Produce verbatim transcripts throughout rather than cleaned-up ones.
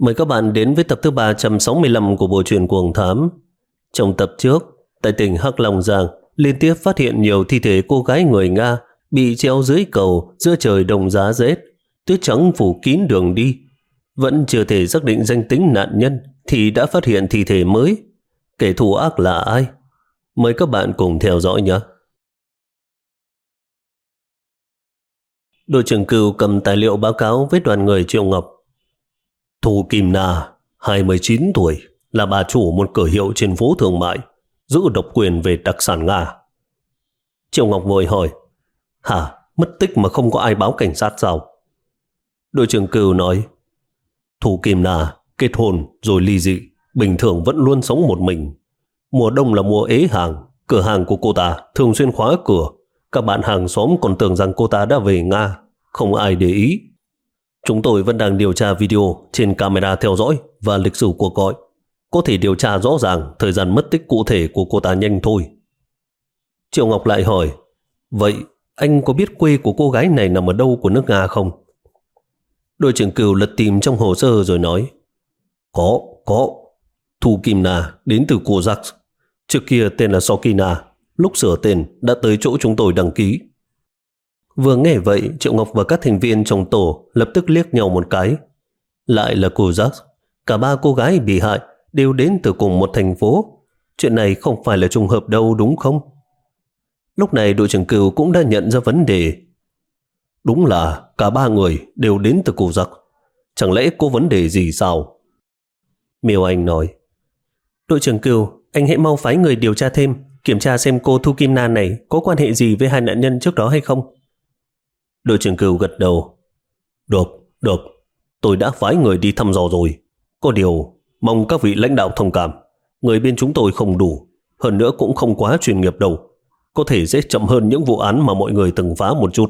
Mời các bạn đến với tập thứ ba trăm sáu mươi lăm của bộ truyện Cuồng Thám. Trong tập trước, tại tỉnh Hắc Long Giang liên tiếp phát hiện nhiều thi thể cô gái người Nga bị treo dưới cầu giữa trời đông giá rét, tuyết trắng phủ kín đường đi. Vẫn chưa thể xác định danh tính nạn nhân thì đã phát hiện thi thể mới. Kẻ thù ác là ai? Mời các bạn cùng theo dõi nhé. Đội trưởng Cừu cầm tài liệu báo cáo với đoàn người Triệu Ngọc. Thu Kim Na, hai mươi chín tuổi, là bà chủ một cửa hiệu trên phố thương mại, giữ độc quyền về đặc sản Nga. Triệu Ngọc vội hỏi, hả, mất tích mà không có ai báo cảnh sát sao? Đội trưởng Cừu nói, Thu Kim Na kết hôn rồi ly dị, bình thường vẫn luôn sống một mình. Mùa đông là mùa ế hàng, cửa hàng của cô ta thường xuyên khóa cửa. Các bạn hàng xóm còn tưởng rằng cô ta đã về Nga, không ai để ý. Chúng tôi vẫn đang điều tra video trên camera theo dõi và lịch sử cuộc gọi. Có thể điều tra rõ ràng thời gian mất tích cụ thể của cô ta nhanh thôi. Triệu Ngọc lại hỏi, vậy anh có biết quê của cô gái này nằm ở đâu của nước Nga không? Đội trưởng Cừu lật tìm trong hồ sơ rồi nói, Có, có. Thu Kim Na đến từ Kozak. Trước kia tên là Sokina, lúc sửa tên đã tới chỗ chúng tôi đăng ký. Vừa nghe vậy, Triệu Ngọc và các thành viên trong tổ lập tức liếc nhau một cái. Lại là Kozak. Cả ba cô gái bị hại đều đến từ cùng một thành phố. Chuyện này không phải là trùng hợp đâu đúng không? Lúc này đội trưởng Cừu cũng đã nhận ra vấn đề. Đúng là cả ba người đều đến từ Kozak. Chẳng lẽ có vấn đề gì sao? Miêu Anh nói, đội trưởng Cừu, anh hãy mau phái người điều tra thêm, kiểm tra xem cô Thu Kim Na này có quan hệ gì với hai nạn nhân trước đó hay không. Đội trưởng Cừu gật đầu. Được, được, tôi đã phái người đi thăm dò rồi. Có điều, mong các vị lãnh đạo thông cảm. Người bên chúng tôi không đủ, hơn nữa cũng không quá chuyên nghiệp đâu. Có thể sẽ chậm hơn những vụ án mà mọi người từng phá một chút.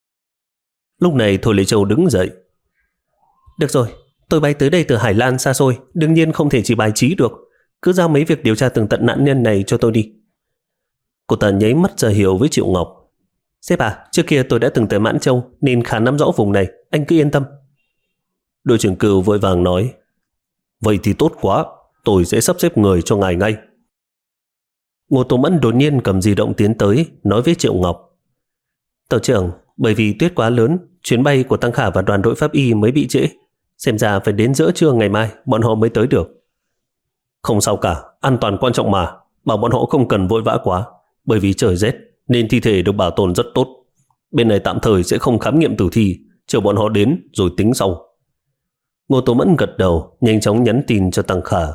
Lúc này Thôi Lê Châu đứng dậy. Được rồi, tôi bay tới đây từ Hải Lan xa xôi, đương nhiên không thể chỉ bài trí được. Cứ giao mấy việc điều tra tường tận nạn nhân này cho tôi đi. Cô ta nháy mắt ra hiệu với Triệu Ngọc. Sếp à, trước kia tôi đã từng tới Mãn Châu nên khá nắm rõ vùng này, anh cứ yên tâm. Đội trưởng Cừu vội vàng nói, vậy thì tốt quá, tôi sẽ sắp xếp người cho ngài ngay. Ngô Tô Mẫn đột nhiên cầm di động tiến tới, nói với Triệu Ngọc, Tổ trưởng, bởi vì tuyết quá lớn, chuyến bay của Tăng Khả và đoàn đội pháp y mới bị trễ. Xem ra phải đến giữa trưa ngày mai bọn họ mới tới được. Không sao cả, an toàn quan trọng mà, bảo bọn họ không cần vội vã quá, bởi vì trời rét nên thi thể được bảo tồn rất tốt. Bên này tạm thời sẽ không khám nghiệm tử thi, chờ bọn họ đến rồi tính sau. Ngô Tô Mẫn gật đầu, nhanh chóng nhắn tin cho Tăng Khả.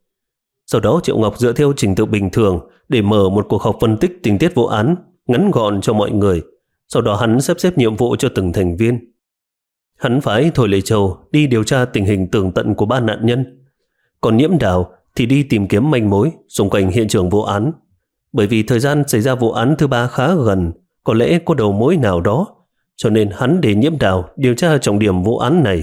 Sau đó Triệu Ngọc dựa theo trình tự bình thường để mở một cuộc họp phân tích tình tiết vụ án, ngắn gọn cho mọi người. Sau đó hắn sắp xếp nhiệm vụ cho từng thành viên. Hắn phái Thôi Lê Châu đi điều tra tình hình tường tận của ba nạn nhân. Còn Nhiễm Đào thì đi tìm kiếm manh mối xung quanh hiện trường vụ án. Bởi vì thời gian xảy ra vụ án thứ ba khá gần, có lẽ có đầu mối nào đó, cho nên hắn để Nhiễm Đào điều tra trọng điểm vụ án này.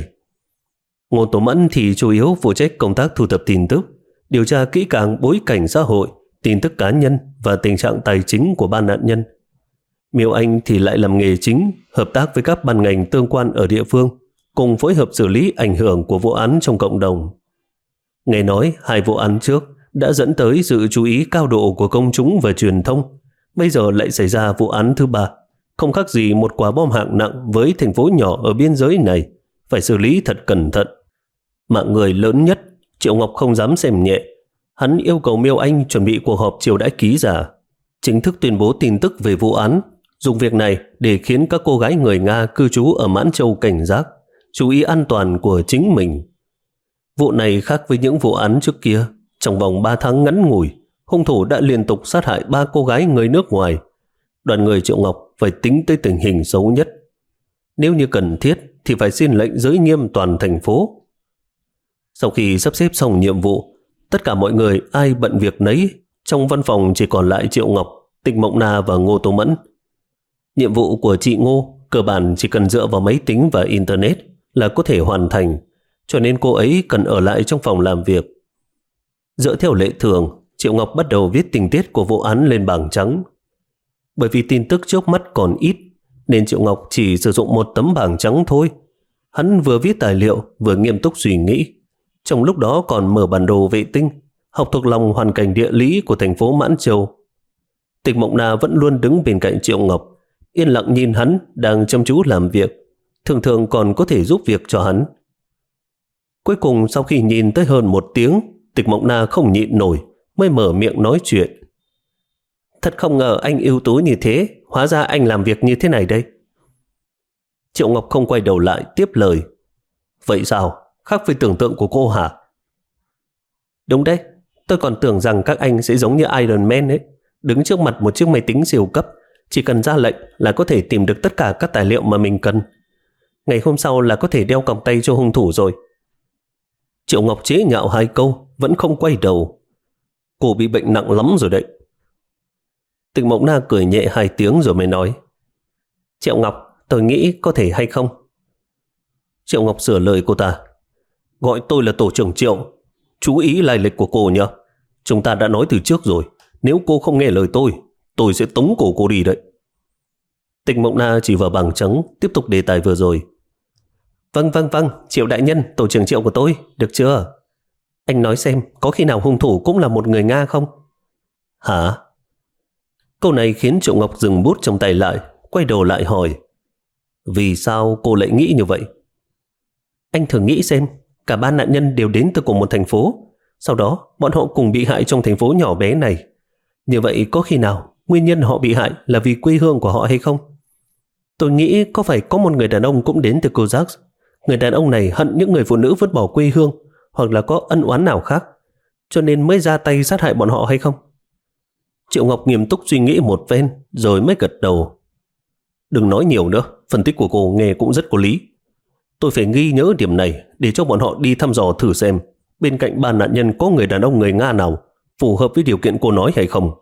Ngô Tổ Mẫn thì chủ yếu phụ trách công tác thu thập tin tức, điều tra kỹ càng bối cảnh xã hội, tin tức cá nhân và tình trạng tài chính của ba nạn nhân. Miêu Anh thì lại làm nghề chính, hợp tác với các ban ngành tương quan ở địa phương, cùng phối hợp xử lý ảnh hưởng của vụ án trong cộng đồng. Nghe nói hai vụ án trước đã dẫn tới sự chú ý cao độ của công chúng và truyền thông. Bây giờ lại xảy ra vụ án thứ ba, không khác gì một quả bom hạng nặng với thành phố nhỏ ở biên giới này, phải xử lý thật cẩn thận. Mạng người lớn nhất, Triệu Ngọc không dám xem nhẹ. Hắn yêu cầu Miêu Anh chuẩn bị cuộc họp chiều đãi ký giả, chính thức tuyên bố tin tức về vụ án, dùng việc này để khiến các cô gái người Nga cư trú ở Mãn Châu cảnh giác, chú ý an toàn của chính mình. Vụ này khác với những vụ án trước kia. Trong vòng ba tháng ngắn ngủi, hung thủ đã liên tục sát hại ba cô gái người nước ngoài. Đoàn người Triệu Ngọc phải tính tới tình hình xấu nhất. Nếu như cần thiết thì phải xin lệnh giới nghiêm toàn thành phố. Sau khi sắp xếp xong nhiệm vụ, tất cả mọi người ai bận việc nấy. Trong văn phòng chỉ còn lại Triệu Ngọc, Tịch Mộng Na và Ngô Tô Mẫn. Nhiệm vụ của chị Ngô cơ bản chỉ cần dựa vào máy tính và Internet là có thể hoàn thành, cho nên cô ấy cần ở lại trong phòng làm việc. Dựa theo lệ thường, Triệu Ngọc bắt đầu viết tình tiết của vụ án lên bảng trắng. Bởi vì tin tức trước mắt còn ít, nên Triệu Ngọc chỉ sử dụng một tấm bảng trắng thôi. Hắn vừa viết tài liệu, vừa nghiêm túc suy nghĩ. Trong lúc đó còn mở bản đồ vệ tinh, học thuộc lòng hoàn cảnh địa lý của thành phố Mãn Châu. Tịch Mộng Na vẫn luôn đứng bên cạnh Triệu Ngọc, yên lặng nhìn hắn đang chăm chú làm việc, thường thường còn có thể giúp việc cho hắn. Cuối cùng sau khi nhìn tới hơn một tiếng, Tịch Mộng Na không nhịn nổi, mới mở miệng nói chuyện. Thật không ngờ anh ưu tú như thế, hóa ra anh làm việc như thế này đây. Triệu Ngọc không quay đầu lại tiếp lời. Vậy sao? Khác với tưởng tượng của cô hả? Đúng đấy, tôi còn tưởng rằng các anh sẽ giống như Iron Man ấy, đứng trước mặt một chiếc máy tính siêu cấp, chỉ cần ra lệnh là có thể tìm được tất cả các tài liệu mà mình cần. Ngày hôm sau là có thể đeo còng tay cho hung thủ rồi. Triệu Ngọc chế nhạo hai câu, vẫn không quay đầu. Cô bị bệnh nặng lắm rồi đấy. Tịch Mộng Na cười nhẹ hai tiếng rồi mới nói. Triệu Ngọc, tôi nghĩ có thể hay không? Triệu Ngọc sửa lời cô ta. Gọi tôi là tổ trưởng Triệu. Chú ý lai lịch của cô nhé. Chúng ta đã nói từ trước rồi. Nếu cô không nghe lời tôi, tôi sẽ tống cổ cô đi đấy. Tịch Mộng Na chỉ vào bằng trắng, tiếp tục đề tài vừa rồi. Vâng vâng vâng, Triệu đại nhân, tổ trưởng Triệu của tôi, được chưa? Anh nói xem, có khi nào hung thủ cũng là một người Nga không? Hả? Câu này khiến Triệu Ngọc dừng bút trong tay lại, quay đầu lại hỏi. Vì sao cô lại nghĩ như vậy? Anh thử nghĩ xem, cả ba nạn nhân đều đến từ cùng một thành phố, sau đó bọn họ cùng bị hại trong thành phố nhỏ bé này. Như vậy có khi nào nguyên nhân họ bị hại là vì quê hương của họ hay không? Tôi nghĩ có phải có một người đàn ông cũng đến từ Kozak. Người đàn ông này hận những người phụ nữ vứt bỏ quê hương, hoặc là có ân oán nào khác, cho nên mới ra tay sát hại bọn họ hay không? Triệu Ngọc nghiêm túc suy nghĩ một phen rồi mới gật đầu. Đừng nói nhiều nữa, phân tích của cô nghe cũng rất có lý. Tôi phải ghi nhớ điểm này để cho bọn họ đi thăm dò thử xem bên cạnh ba nạn nhân có người đàn ông người Nga nào phù hợp với điều kiện cô nói hay không.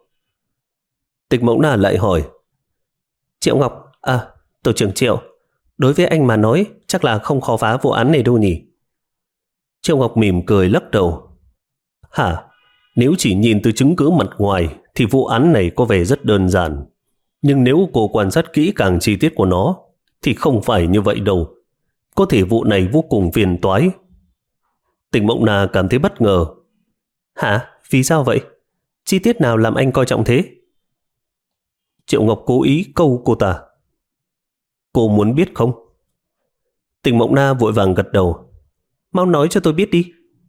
Tịch Mộng Na lại hỏi. Triệu Ngọc, à, tổ trưởng Triệu, đối với anh mà nói chắc là không khó phá vụ án này đâu nhỉ? Triệu Ngọc mỉm cười lắc đầu. Hả? Nếu chỉ nhìn từ chứng cứ mặt ngoài thì vụ án này có vẻ rất đơn giản. Nhưng nếu cô quan sát kỹ càng chi tiết của nó thì không phải như vậy đâu. Có thể vụ này vô cùng phiền toái. Tịch Mộng Na cảm thấy bất ngờ. Hả? Vì sao vậy? Chi tiết nào làm anh coi trọng thế? Triệu Ngọc cố ý câu cô ta. Cô muốn biết không? Tịch Mộng Na vội vàng gật đầu. Mau nói cho tôi biết đi.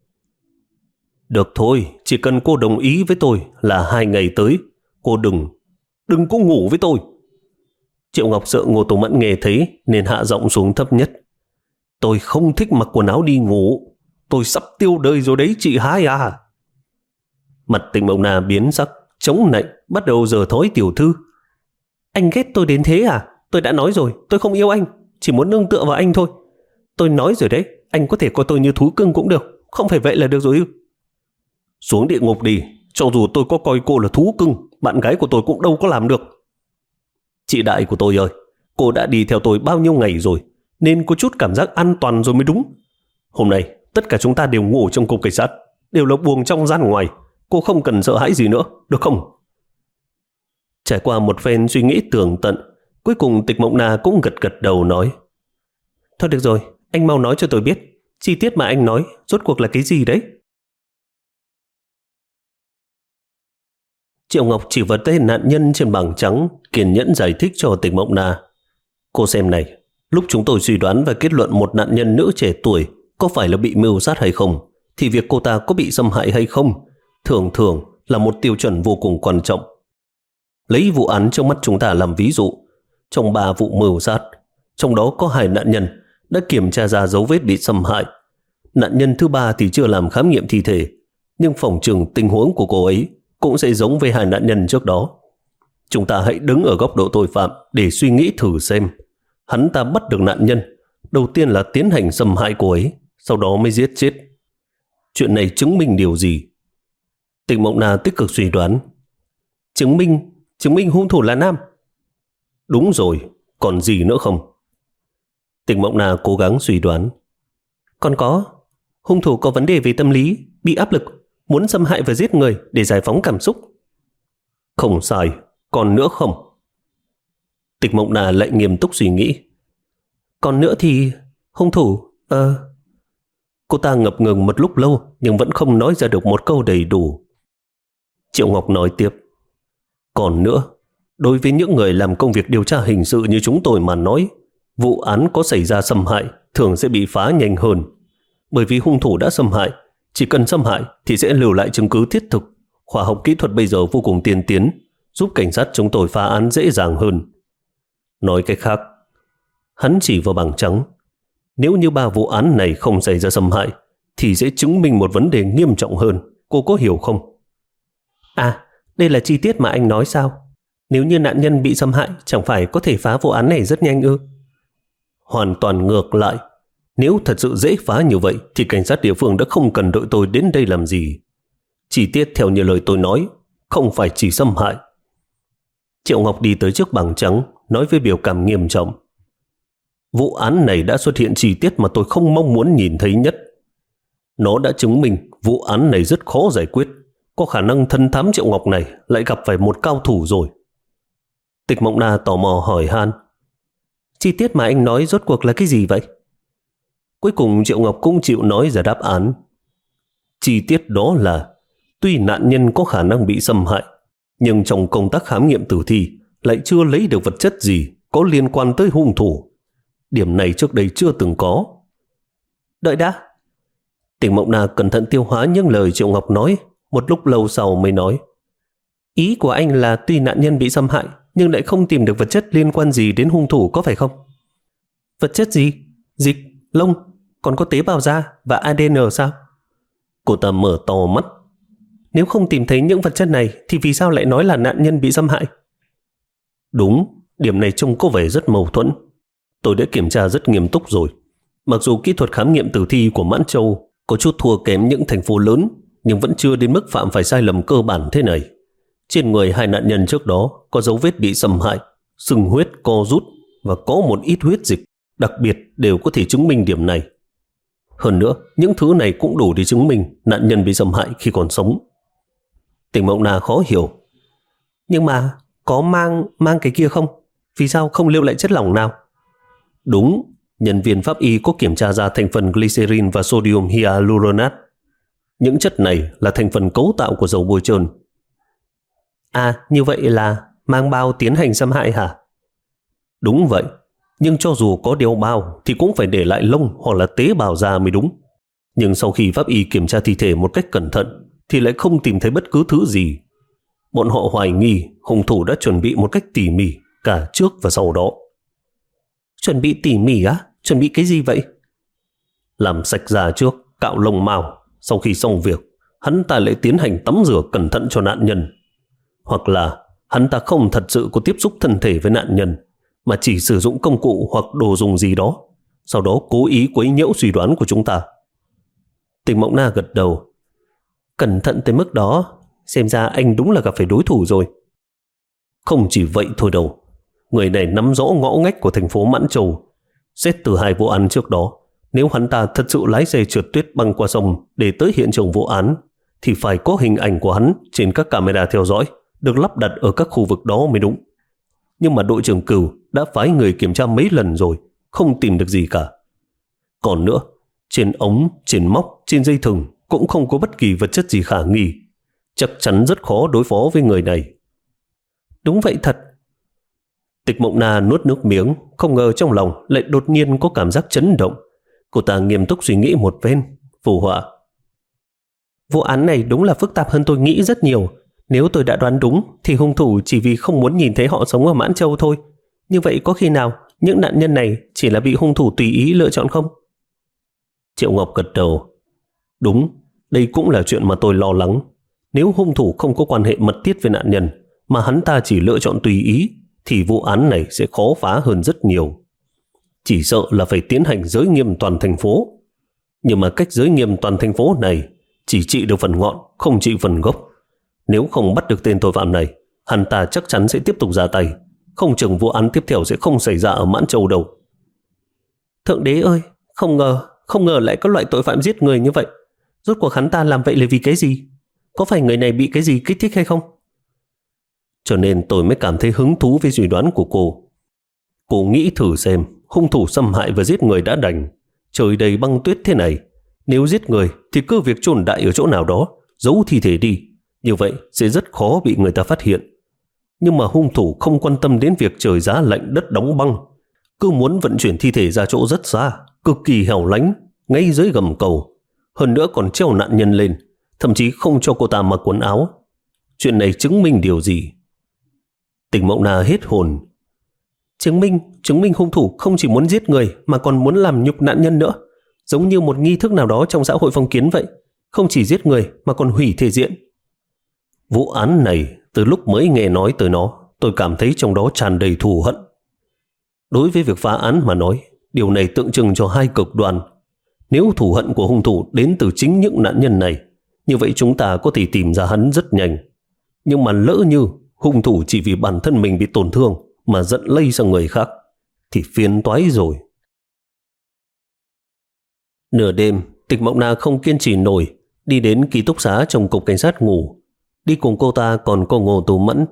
Được thôi, chỉ cần cô đồng ý với tôi là hai ngày tới, cô đừng, đừng có ngủ với tôi. Triệu Ngọc sợ Ngô Tùng Mẫn nghe thấy nên hạ giọng xuống thấp nhất. Tôi không thích mặc quần áo đi ngủ. Tôi sắp tiêu đời rồi đấy chị hai à. Mặt Tịch Mộng Na biến sắc, chống nạnh, bắt đầu giở thói tiểu thư. Anh ghét tôi đến thế à? Tôi đã nói rồi, tôi không yêu anh, chỉ muốn nương tựa vào anh thôi. Tôi nói rồi đấy, anh có thể coi tôi như thú cưng cũng được, không phải vậy là được rồi ư? Xuống địa ngục đi, cho dù tôi có coi cô là thú cưng, bạn gái của tôi cũng đâu có làm được. Chị đại của tôi ơi, cô đã đi theo tôi bao nhiêu ngày rồi, nên có chút cảm giác an toàn rồi mới đúng. Hôm nay, tất cả chúng ta đều ngủ trong cục cảnh sát, đều là buồng trong gian ngoài. Cô không cần sợ hãi gì nữa, được không? Trải qua một phen suy nghĩ tường tận, cuối cùng Tịch Mộng Na cũng gật gật đầu nói. Thôi được rồi, anh mau nói cho tôi biết, chi tiết mà anh nói rốt cuộc là cái gì đấy? Triệu Ngọc chỉ vào tên nạn nhân trên bảng trắng, kiên nhẫn giải thích cho Tịch Mộng Na. Cô xem này, lúc chúng tôi suy đoán và kết luận một nạn nhân nữ trẻ tuổi có phải là bị mưu sát hay không, thì việc cô ta có bị xâm hại hay không thường thường là một tiêu chuẩn vô cùng quan trọng. Lấy vụ án trong mắt chúng ta làm ví dụ, trong ba vụ mưu sát, trong đó có hai nạn nhân đã kiểm tra ra dấu vết bị xâm hại. Nạn nhân thứ ba thì chưa làm khám nghiệm thi thể, nhưng phỏng chừng tình huống của cô ấy cũng sẽ giống với hai nạn nhân trước đó. Chúng ta hãy đứng ở góc độ tội phạm để suy nghĩ thử xem. Hắn ta bắt được nạn nhân, đầu tiên là tiến hành xâm hại cô ấy, sau đó mới giết chết. Chuyện này chứng minh điều gì? Tịch Mộng Na tích cực suy đoán. Chứng minh, chứng minh hung thủ là nam. Đúng rồi, còn gì nữa không? Tịch Mộng Na cố gắng suy đoán. Còn có, hung thủ có vấn đề về tâm lý, bị áp lực, muốn xâm hại và giết người để giải phóng cảm xúc. Không sai, còn nữa không? Tịch Mộng Na lại nghiêm túc suy nghĩ. Còn nữa thì hung thủ, ờ... Cô ta ngập ngừng một lúc lâu nhưng vẫn không nói ra được một câu đầy đủ. Triệu Ngọc nói tiếp. Còn nữa, đối với những người làm công việc điều tra hình sự như chúng tôi mà nói, vụ án có xảy ra xâm hại thường sẽ bị phá nhanh hơn. Bởi vì hung thủ đã xâm hại, chỉ cần xâm hại thì sẽ lưu lại chứng cứ thiết thực. Khoa học kỹ thuật bây giờ vô cùng tiên tiến, giúp cảnh sát chúng tôi phá án dễ dàng hơn. Nói cách khác, hắn chỉ vào bảng trắng. Nếu như ba vụ án này không xảy ra xâm hại thì sẽ chứng minh một vấn đề nghiêm trọng hơn. Cô có hiểu không? À, đây là chi tiết mà anh nói sao? Nếu như nạn nhân bị xâm hại, chẳng phải có thể phá vụ án này rất nhanh ư? Hoàn toàn ngược lại. Nếu thật sự dễ phá như vậy thì cảnh sát địa phương đã không cần đợi tôi đến đây làm gì. Chi tiết theo như lời tôi nói, không phải chỉ xâm hại. Triệu Ngọc đi tới trước bảng trắng, nói với biểu cảm nghiêm trọng. Vụ án này đã xuất hiện chi tiết mà tôi không mong muốn nhìn thấy nhất. Nó đã chứng minh vụ án này rất khó giải quyết. Có khả năng thân thám Triệu Ngọc này lại gặp phải một cao thủ rồi. Tịch Mộng Na tò mò hỏi han. Chi tiết mà anh nói rốt cuộc là cái gì vậy? Cuối cùng Triệu Ngọc cũng chịu nói ra đáp án. Chi tiết đó là tuy nạn nhân có khả năng bị xâm hại, nhưng trong công tác khám nghiệm tử thi lại chưa lấy được vật chất gì có liên quan tới hung thủ. Điểm này trước đây chưa từng có. Đợi đã. Tịch Mộng Na cẩn thận tiêu hóa những lời Triệu Ngọc nói, một lúc lâu sau mới nói. Ý của anh là tuy nạn nhân bị xâm hại nhưng lại không tìm được vật chất liên quan gì đến hung thủ, có phải không? Vật chất gì? Dịch, lông, còn có tế bào da và a đê en sao? Cô ta mở to mắt. Nếu không tìm thấy những vật chất này thì vì sao lại nói là nạn nhân bị xâm hại? Đúng, điểm này trông có vẻ rất mâu thuẫn. Tôi đã kiểm tra rất nghiêm túc rồi. Mặc dù kỹ thuật khám nghiệm tử thi của Mãn Châu có chút thua kém những thành phố lớn, nhưng vẫn chưa đến mức phạm phải sai lầm cơ bản thế này. Trên người hai nạn nhân trước đó có dấu vết bị xâm hại, sưng huyết co rút và có một ít huyết dịch, đặc biệt đều có thể chứng minh điểm này. Hơn nữa, những thứ này cũng đủ để chứng minh nạn nhân bị xâm hại khi còn sống. Tịch Mộng Na khó hiểu. Nhưng mà có mang mang cái kia không? Vì sao không lưu lại chất lỏng nào? Đúng, nhân viên pháp y có kiểm tra ra thành phần glycerin và sodium hyaluronate. Những chất này là thành phần cấu tạo của dầu bôi trơn. À, như vậy là mang bao tiến hành xâm hại hả? Đúng vậy, nhưng cho dù có đeo bao thì cũng phải để lại lông hoặc là tế bào da mới đúng. Nhưng sau khi pháp y kiểm tra thi thể một cách cẩn thận thì lại không tìm thấy bất cứ thứ gì. Bọn họ hoài nghi hung thủ đã chuẩn bị một cách tỉ mỉ cả trước và sau đó. Chuẩn bị tỉ mỉ á? Chuẩn bị cái gì vậy? Làm sạch da trước, cạo lông mao. Sau khi xong việc, hắn ta lại tiến hành tắm rửa cẩn thận cho nạn nhân. Hoặc là hắn ta không thật sự có tiếp xúc thân thể với nạn nhân, mà chỉ sử dụng công cụ hoặc đồ dùng gì đó, sau đó cố ý quấy nhiễu suy đoán của chúng ta. Tịch Mộng Na gật đầu. Cẩn thận tới mức đó, xem ra anh đúng là gặp phải đối thủ rồi. Không chỉ vậy thôi đâu. Người này nắm rõ ngõ ngách của thành phố Mãn Châu. Xét từ hai vụ án trước đó, nếu hắn ta thật sự lái xe trượt tuyết băng qua sông để tới hiện trường vụ án, thì phải có hình ảnh của hắn trên các camera theo dõi được lắp đặt ở các khu vực đó mới đúng. Nhưng mà đội trưởng Cửu đã phái người kiểm tra mấy lần rồi, không tìm được gì cả. Còn nữa, trên ống, trên móc, trên dây thừng cũng không có bất kỳ vật chất gì khả nghi. Chắc chắn rất khó đối phó với người này. Đúng vậy thật. Tịch Mộng Na nuốt nước miếng, không ngờ trong lòng lại đột nhiên có cảm giác chấn động. Cô ta nghiêm túc suy nghĩ một phen, phụ họa. Vụ án này đúng là phức tạp hơn tôi nghĩ rất nhiều. Nếu tôi đã đoán đúng thì hung thủ chỉ vì không muốn nhìn thấy họ sống ở Mãn Châu thôi. Như vậy có khi nào những nạn nhân này chỉ là bị hung thủ tùy ý lựa chọn không? Triệu Ngọc gật đầu. Đúng, đây cũng là chuyện mà tôi lo lắng. Nếu hung thủ không có quan hệ mật thiết với nạn nhân, mà hắn ta chỉ lựa chọn tùy ý, thì vụ án này sẽ khó phá hơn rất nhiều. Chỉ sợ là phải tiến hành giới nghiêm toàn thành phố. Nhưng mà cách giới nghiêm toàn thành phố này chỉ trị được phần ngọn, không trị phần gốc. Nếu không bắt được tên tội phạm này, hắn ta chắc chắn sẽ tiếp tục ra tay. Không chừng vụ án tiếp theo sẽ không xảy ra ở Mãn Châu đâu. Thượng đế ơi, không ngờ, không ngờ lại có loại tội phạm giết người như vậy. Rốt cuộc hắn ta làm vậy là vì cái gì? Có phải người này bị cái gì kích thích hay không? Cho nên tôi mới cảm thấy hứng thú với suy đoán của cô. Cô nghĩ thử xem, hung thủ xâm hại và giết người đã đành, trời đầy băng tuyết thế này, Nếu giết người thì cứ việc chôn đại ở chỗ nào đó, giấu thi thể đi. Như vậy sẽ rất khó bị người ta phát hiện. Nhưng mà hung thủ không quan tâm đến việc trời giá lạnh đất đóng băng, cứ muốn vận chuyển thi thể ra chỗ rất xa, cực kỳ hẻo lánh, ngay dưới gầm cầu. Hơn nữa còn treo nạn nhân lên, thậm chí không cho cô ta mặc quần áo. Chuyện này chứng minh điều gì? Tỉnh Mộng Na hết hồn. Chứng minh, chứng minh hung thủ không chỉ muốn giết người mà còn muốn làm nhục nạn nhân nữa. Giống như một nghi thức nào đó trong xã hội phong kiến vậy. Không chỉ giết người mà còn hủy thể diện. Vụ án này, từ lúc mới nghe nói tới nó, tôi cảm thấy trong đó tràn đầy thù hận. Đối với việc phá án mà nói, điều này tượng trưng cho hai cực đoan. Nếu thù hận của hung thủ đến từ chính những nạn nhân này, như vậy chúng ta có thể tìm ra hắn rất nhanh. Nhưng mà lỡ như hung thủ chỉ vì bản thân mình bị tổn thương mà giận lây sang người khác, thì phiền toái rồi. Nửa đêm, Tịch Mộng Na không kiên trì nổi, đi đến ký túc xá trong cục cảnh sát ngủ. Đi cùng cô ta còn có Ngô Tú Mẫn.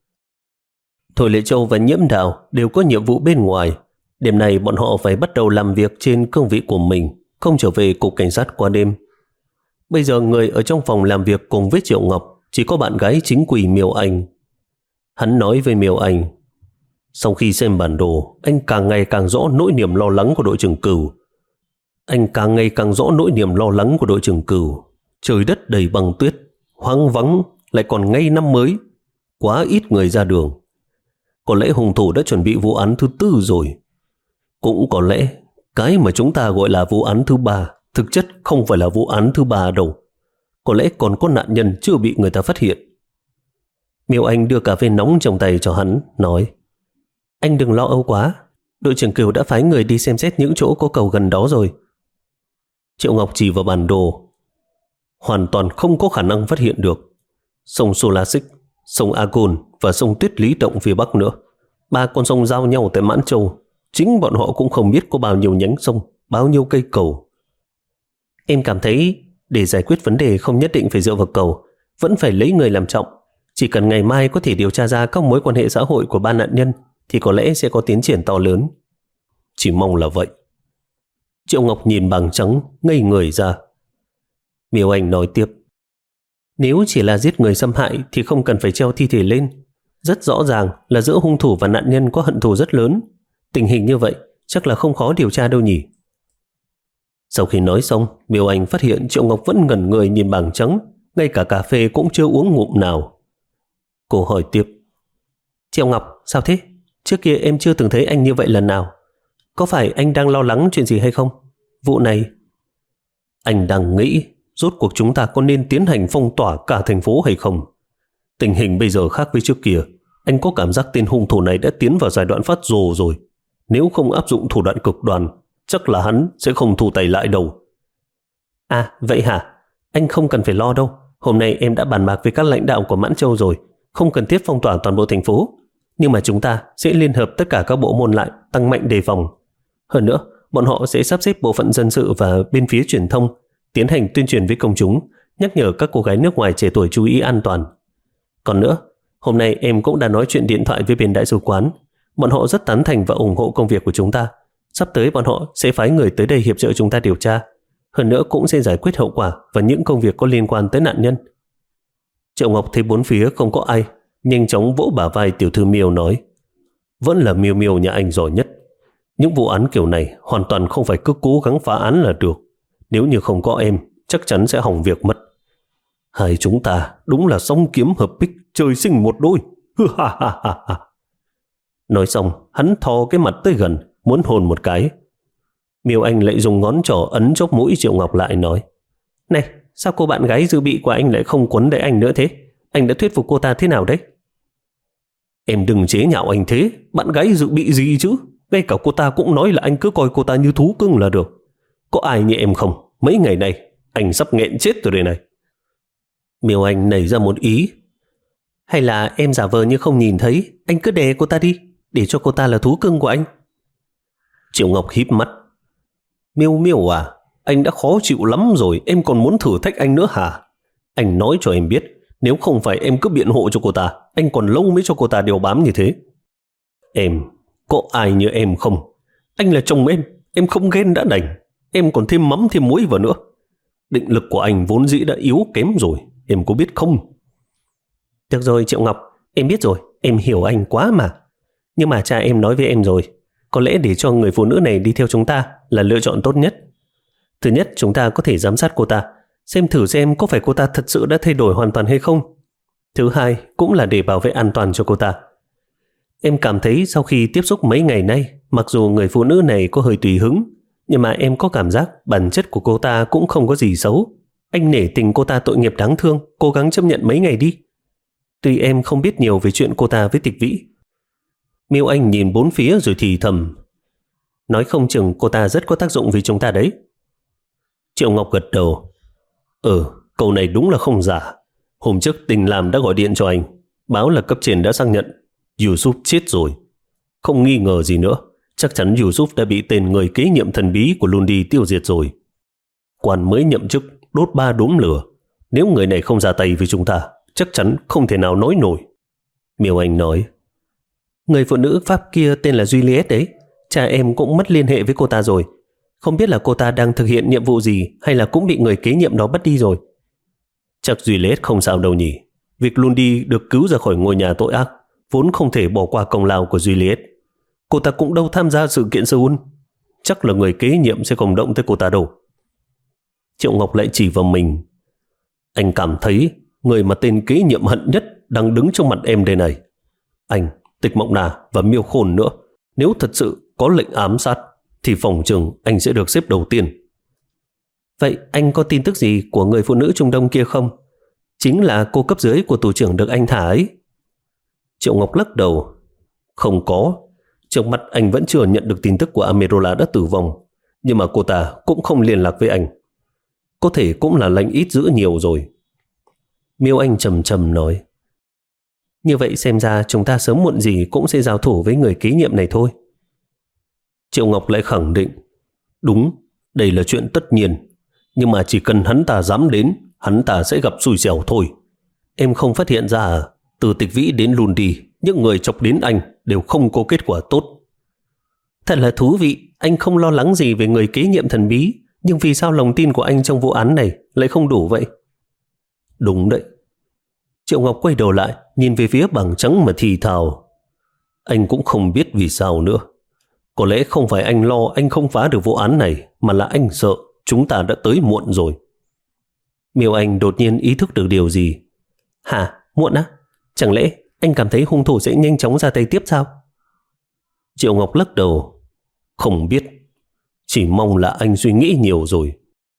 Thôi Lệ Châu và Nhiễm Đào đều có nhiệm vụ bên ngoài. Đêm nay bọn họ phải bắt đầu làm việc trên cương vị của mình, không trở về cục cảnh sát qua đêm. Bây giờ người ở trong phòng làm việc cùng với Triệu Ngọc chỉ có bạn gái chính quỷ Miêu Anh. Hắn nói với Miêu Anh, sau khi xem bản đồ, anh càng ngày càng rõ nỗi niềm lo lắng của đội trưởng Cửu. Anh càng ngày càng rõ nỗi niềm lo lắng của đội trưởng Cửu. Trời đất đầy băng tuyết, hoang vắng, lại còn ngay năm mới, quá ít người ra đường. Có lẽ hung thủ đã chuẩn bị vụ án thứ tư rồi. Cũng có lẽ cái mà chúng ta gọi là vụ án thứ ba thực chất không phải là vụ án thứ ba đâu. Có lẽ còn có nạn nhân chưa bị người ta phát hiện. Miêu Anh đưa cà phê nóng trong tay cho hắn, nói, anh đừng lo âu quá, đội trưởng Cửu đã phái người đi xem xét những chỗ có cầu gần đó rồi. Triệu Ngọc chỉ vào bản đồ, hoàn toàn không có khả năng phát hiện được. Sông Solasik, sông Agon và sông Tuyết Lý Động phía bắc nữa. Ba con sông giao nhau tại Mãn Châu. Chính bọn họ cũng không biết có bao nhiêu nhánh sông, bao nhiêu cây cầu. Em cảm thấy để giải quyết vấn đề không nhất định phải dựa vào cầu, vẫn phải lấy người làm trọng. Chỉ cần ngày mai có thể điều tra ra các mối quan hệ xã hội của ba nạn nhân thì có lẽ sẽ có tiến triển to lớn. Chỉ mong là vậy. Triệu Ngọc nhìn bảng trắng, ngây người ra. Miêu Anh nói tiếp, nếu chỉ là giết người xâm hại thì không cần phải treo thi thể lên. Rất rõ ràng là giữa hung thủ và nạn nhân có hận thù rất lớn. Tình hình như vậy chắc là không khó điều tra đâu nhỉ. Sau khi nói xong, Miêu Anh phát hiện Triệu Ngọc vẫn ngẩn người nhìn bảng trắng, ngay cả cà phê cũng chưa uống ngụm nào. Cô hỏi tiếp, Triệu Ngọc, sao thế? Trước kia em chưa từng thấy anh như vậy lần nào. Có phải anh đang lo lắng chuyện gì hay không? Vụ này... Anh đang nghĩ rốt cuộc chúng ta có nên tiến hành phong tỏa cả thành phố hay không? Tình hình bây giờ khác với trước kia. Anh có cảm giác tên hung thủ này đã tiến vào giai đoạn phát rồ rồi. Nếu không áp dụng thủ đoạn cực đoan, chắc là hắn sẽ không thu tay lại đâu. À, vậy hả? Anh không cần phải lo đâu. Hôm nay em đã bàn bạc với các lãnh đạo của Mãn Châu rồi. Không cần thiết phong tỏa toàn bộ thành phố. Nhưng mà chúng ta sẽ liên hợp tất cả các bộ môn lại, tăng mạnh đề phòng. Hơn nữa, bọn họ sẽ sắp xếp bộ phận dân sự và bên phía truyền thông, tiến hành tuyên truyền với công chúng, nhắc nhở các cô gái nước ngoài trẻ tuổi chú ý an toàn. Còn nữa, hôm nay em cũng đã nói chuyện điện thoại với bên đại sứ quán. Bọn họ rất tán thành và ủng hộ công việc của chúng ta. Sắp tới bọn họ sẽ phái người tới đây hiệp trợ chúng ta điều tra. Hơn nữa cũng sẽ giải quyết hậu quả và những công việc có liên quan tới nạn nhân. Triệu Ngọc thấy bốn phía không có ai, nhanh chóng vỗ bả vai tiểu thư Miêu nói, vẫn là Miêu Miêu nhà anh giỏi nhất. Những vụ án kiểu này hoàn toàn không phải cứ cố gắng phá án là được. Nếu như không có em, chắc chắn sẽ hỏng việc mất. Hai chúng ta đúng là song kiếm hợp bích, trời sinh một đôi. Nói xong, hắn thò cái mặt tới gần, muốn hôn một cái. Miêu Anh lại dùng ngón trỏ ấn chóp mũi Triệu Ngọc lại nói, này, sao cô bạn gái dự bị của anh lại không quấn lấy anh nữa thế? Anh đã thuyết phục cô ta thế nào đấy? Em đừng chế nhạo anh thế, bạn gái dự bị gì chứ? Ngay cả cô ta cũng nói là anh cứ coi cô ta như thú cưng là được. Có ai như em không? Mấy ngày nay anh sắp nghẹn chết rồi đây này. Miêu Anh nảy ra một ý. Hay là em giả vờ như không nhìn thấy, anh cứ đè cô ta đi, để cho cô ta là thú cưng của anh. Triệu Ngọc híp mắt. Miêu Miêu à, anh đã khó chịu lắm rồi, em còn muốn thử thách anh nữa hả? Anh nói cho em biết, nếu không phải em cứ biện hộ cho cô ta, anh còn lâu mới cho cô ta đeo bám như thế. Em, có ai như em không? Anh là chồng em, em không ghen đã đành. Em còn thêm mắm thêm muối vào nữa. Định lực của anh vốn dĩ đã yếu kém rồi, em có biết không? Được rồi Triệu Ngọc, em biết rồi, em hiểu anh quá mà. Nhưng mà cha em nói với em rồi, có lẽ để cho người phụ nữ này đi theo chúng ta là lựa chọn tốt nhất. Thứ nhất, chúng ta có thể giám sát cô ta, xem thử xem có phải cô ta thật sự đã thay đổi hoàn toàn hay không. Thứ hai, cũng là để bảo vệ an toàn cho cô ta. Em cảm thấy sau khi tiếp xúc mấy ngày nay, mặc dù người phụ nữ này có hơi tùy hứng, nhưng mà em có cảm giác bản chất của cô ta cũng không có gì xấu. Anh nể tình cô ta tội nghiệp đáng thương, cố gắng chấp nhận mấy ngày đi. Tuy em không biết nhiều về chuyện cô ta với Tịch Vĩ. Miêu Anh nhìn bốn phía rồi thì thầm, nói không chừng cô ta rất có tác dụng với chúng ta đấy. Triệu Ngọc gật đầu. Ừ, câu này đúng là không giả. Hôm trước Tình Lam đã gọi điện cho anh, báo là cấp trên đã xác nhận Yusuf chết rồi. Không nghi ngờ gì nữa, chắc chắn Yusuf đã bị tên người kế nhiệm thần bí của Lundi tiêu diệt rồi. Quan mới nhậm chức đốt ba đốm lửa. Nếu người này không ra tay với chúng ta, chắc chắn không thể nào nói nổi. Miêu Anh nói, người phụ nữ Pháp kia tên là Juliet đấy. Cha em cũng mất liên hệ với cô ta rồi. Không biết là cô ta đang thực hiện nhiệm vụ gì hay là cũng bị người kế nhiệm đó bắt đi rồi. Chắc Juliet không sao đâu nhỉ. Việc Lundi được cứu ra khỏi ngôi nhà tội ác vốn không thể bỏ qua công lao của Juliet. Cô ta cũng đâu tham gia sự kiện Seoul. Chắc là người kế nhiệm sẽ không động tới cô ta đâu. Triệu Ngọc lại chỉ vào mình. Anh cảm thấy người mà tên kế nhiệm hận nhất đang đứng trong mặt em đây này. Anh, Tịch Mộng Nà và Miêu Khôn nữa. Nếu thật sự có lệnh ám sát thì phòng trường anh sẽ được xếp đầu tiên. Vậy anh có tin tức gì của người phụ nữ Trung Đông kia không? Chính là cô cấp dưới của tù trưởng được anh thả ấy. Triệu Ngọc lắc đầu. Không có. Trước mắt anh vẫn chưa nhận được tin tức của Amerola đã tử vong. Nhưng mà cô ta cũng không liên lạc với anh. Có thể cũng là lệnh ít giữ nhiều rồi. Miêu Anh trầm trầm nói. Như vậy xem ra chúng ta sớm muộn gì cũng sẽ giao thủ với người kế nhiệm này thôi. Triệu Ngọc lại khẳng định. Đúng, đây là chuyện tất nhiên. Nhưng mà chỉ cần hắn ta dám đến, hắn ta sẽ gặp xui xẻo thôi. Em không phát hiện ra à? Từ Tịch Vĩ đến Lundi, những người chọc đến anh đều không có kết quả tốt. Thật là thú vị. Anh không lo lắng gì về người kế nhiệm thần bí. Nhưng vì sao lòng tin của anh trong vụ án này lại không đủ vậy? Đúng đấy. Triệu Ngọc quay đầu lại, nhìn về phía bảng trắng mà thì thào. Anh cũng không biết vì sao nữa. Có lẽ không phải anh lo anh không phá được vụ án này, mà là anh sợ chúng ta đã tới muộn rồi. Miêu Anh đột nhiên ý thức được điều gì. Hả? Muộn á? Chẳng lẽ anh cảm thấy hung thủ sẽ nhanh chóng ra tay tiếp sao? Triệu Ngọc lắc đầu. Không biết. Chỉ mong là anh suy nghĩ nhiều rồi.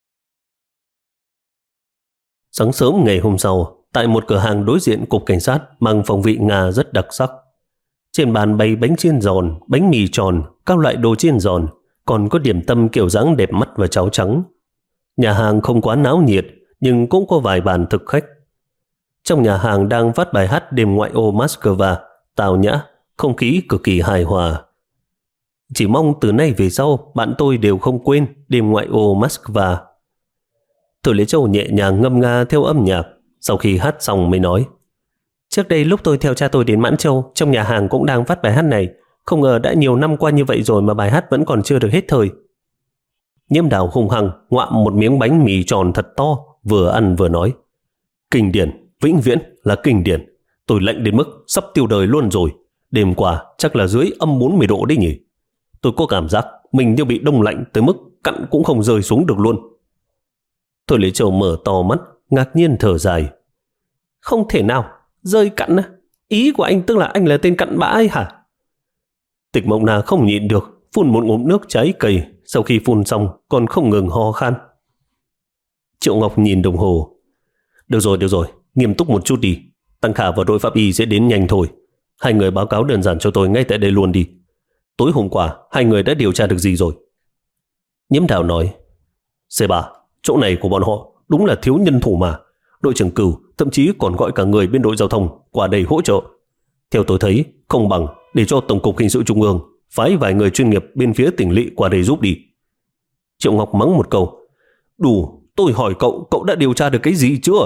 Sáng sớm ngày hôm sau, tại một cửa hàng đối diện cục cảnh sát mang phong vị Nga rất đặc sắc. Trên bàn bày bánh chiên giòn, bánh mì tròn, các loại đồ chiên giòn, còn có điểm tâm kiểu dáng đẹp mắt và cháo trắng. Nhà hàng không quá náo nhiệt, nhưng cũng có vài bàn thực khách. Trong nhà hàng đang phát bài hát đêm ngoại ô Moscow, tào nhã, không khí cực kỳ hài hòa. Chỉ mong từ nay về sau bạn tôi đều không quên đêm ngoại ô Moscow. Thôi Lễ Châu nhẹ nhàng ngâm nga theo âm nhạc, sau khi hát xong mới nói. Trước đây lúc tôi theo cha tôi đến Mãn Châu, trong nhà hàng cũng đang phát bài hát này. Không ngờ đã nhiều năm qua như vậy rồi mà bài hát vẫn còn chưa được hết thời. Nhiễm Đào hung hăng ngoạm một miếng bánh mì tròn thật to, vừa ăn vừa nói. Kinh điển, vĩnh viễn là kinh điển. Tôi lạnh đến mức sắp tiêu đời luôn rồi. Đêm qua chắc là dưới âm bốn mươi độ đấy nhỉ. Tôi có cảm giác mình như bị đông lạnh tới mức cặn cũng không rơi xuống được luôn. Thôi Lễ Châu mở to mắt, ngạc nhiên thở dài. Không thể nào, rơi cặn á? Ý của anh tức là anh là tên cặn bã ấy hả? Tịch Mộng Na không nhịn được, phun một ngụm nước trái cây, sau khi phun xong còn không ngừng ho khan. Triệu Ngọc nhìn đồng hồ. Được rồi, được rồi, nghiêm túc một chút đi. Tăng Khả và đội pháp y sẽ đến nhanh thôi. Hai người báo cáo đơn giản cho tôi ngay tại đây luôn đi. Tối hôm qua, hai người đã điều tra được gì rồi? Nhiễm Đào nói. xê ba, chỗ này của bọn họ đúng là thiếu nhân thủ mà. Đội trưởng Cửu thậm chí còn gọi cả người bên đội giao thông qua đây hỗ trợ. Theo tôi thấy, không bằng để cho Tổng cục Hình sự Trung ương phái vài người chuyên nghiệp bên phía tỉnh lỵ qua đây giúp đi. Triệu Ngọc mắng một câu. Đủ, tôi hỏi cậu, cậu đã điều tra được cái gì chưa?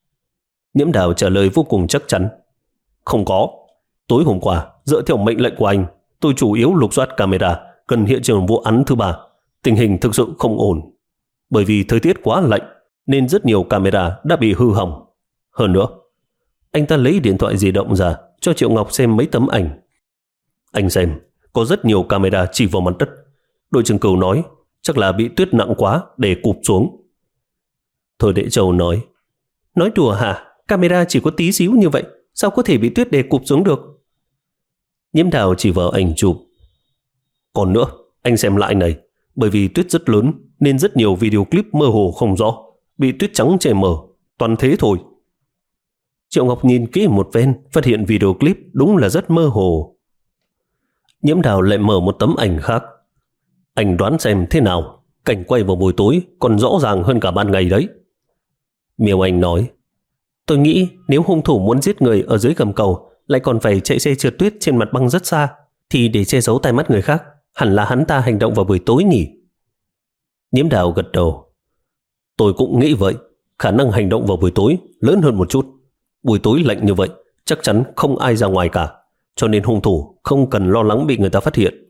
Nhiễm Đào trả lời vô cùng chắc chắn. Không có. Tối hôm qua, dựa theo mệnh lệnh của anh, tôi chủ yếu lục soát camera gần hiện trường vụ án thứ ba. Tình hình thực sự không ổn. Bởi vì thời tiết quá lạnh, nên rất nhiều camera đã bị hư hỏng. Hơn nữa, anh ta lấy điện thoại di động ra cho Triệu Ngọc xem mấy tấm ảnh. Anh xem, có rất nhiều camera chỉ vào mặt đất. Đội trưởng Cửu nói chắc là bị tuyết nặng quá để cụp xuống. Thôi Đệ Châu nói, nói đùa hả? Camera chỉ có tí xíu như vậy, sao có thể bị tuyết để cụp xuống được? Nhiễm Đào chỉ vào ảnh chụp. Còn nữa, anh xem lại này, bởi vì tuyết rất lớn nên rất nhiều video clip mơ hồ không rõ, bị tuyết trắng che mờ, toàn thế thôi. Triệu Ngọc nhìn kỹ một ven, phát hiện video clip đúng là rất mơ hồ. Nhiễm Đào lại mở một tấm ảnh khác. Anh đoán xem thế nào, cảnh quay vào buổi tối còn rõ ràng hơn cả ban ngày đấy. Miêu Anh nói, tôi nghĩ nếu hung thủ muốn giết người ở dưới gầm cầu lại còn phải chạy xe trượt tuyết trên mặt băng rất xa, thì để che giấu tai mắt người khác, hẳn là hắn ta hành động vào buổi tối nhỉ? Nhiễm Đào gật đầu. Tôi cũng nghĩ vậy, khả năng hành động vào buổi tối lớn hơn một chút. Buổi tối lạnh như vậy, chắc chắn không ai ra ngoài cả, cho nên hung thủ không cần lo lắng bị người ta phát hiện.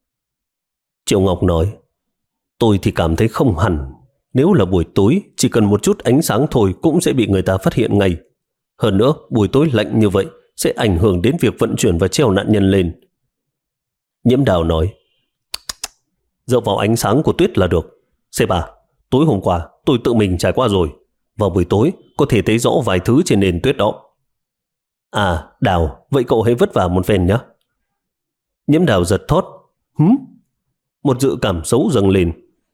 Triệu Ngọc nói, tôi thì cảm thấy không hẳn. Nếu là buổi tối, chỉ cần một chút ánh sáng thôi cũng sẽ bị người ta phát hiện ngay. Hơn nữa, buổi tối lạnh như vậy sẽ ảnh hưởng đến việc vận chuyển và treo nạn nhân lên. Nhiễm Đào nói, dựa vào ánh sáng của tuyết là được. C ba, tối hôm qua tôi tự mình trải qua rồi. Vào buổi tối có thể thấy rõ vài thứ trên nền tuyết đó. À, Đào, vậy cậu hãy vất vả một phen nhé. Nhiễm Đào giật thót. Hứ? Một dự cảm xấu dâng lên.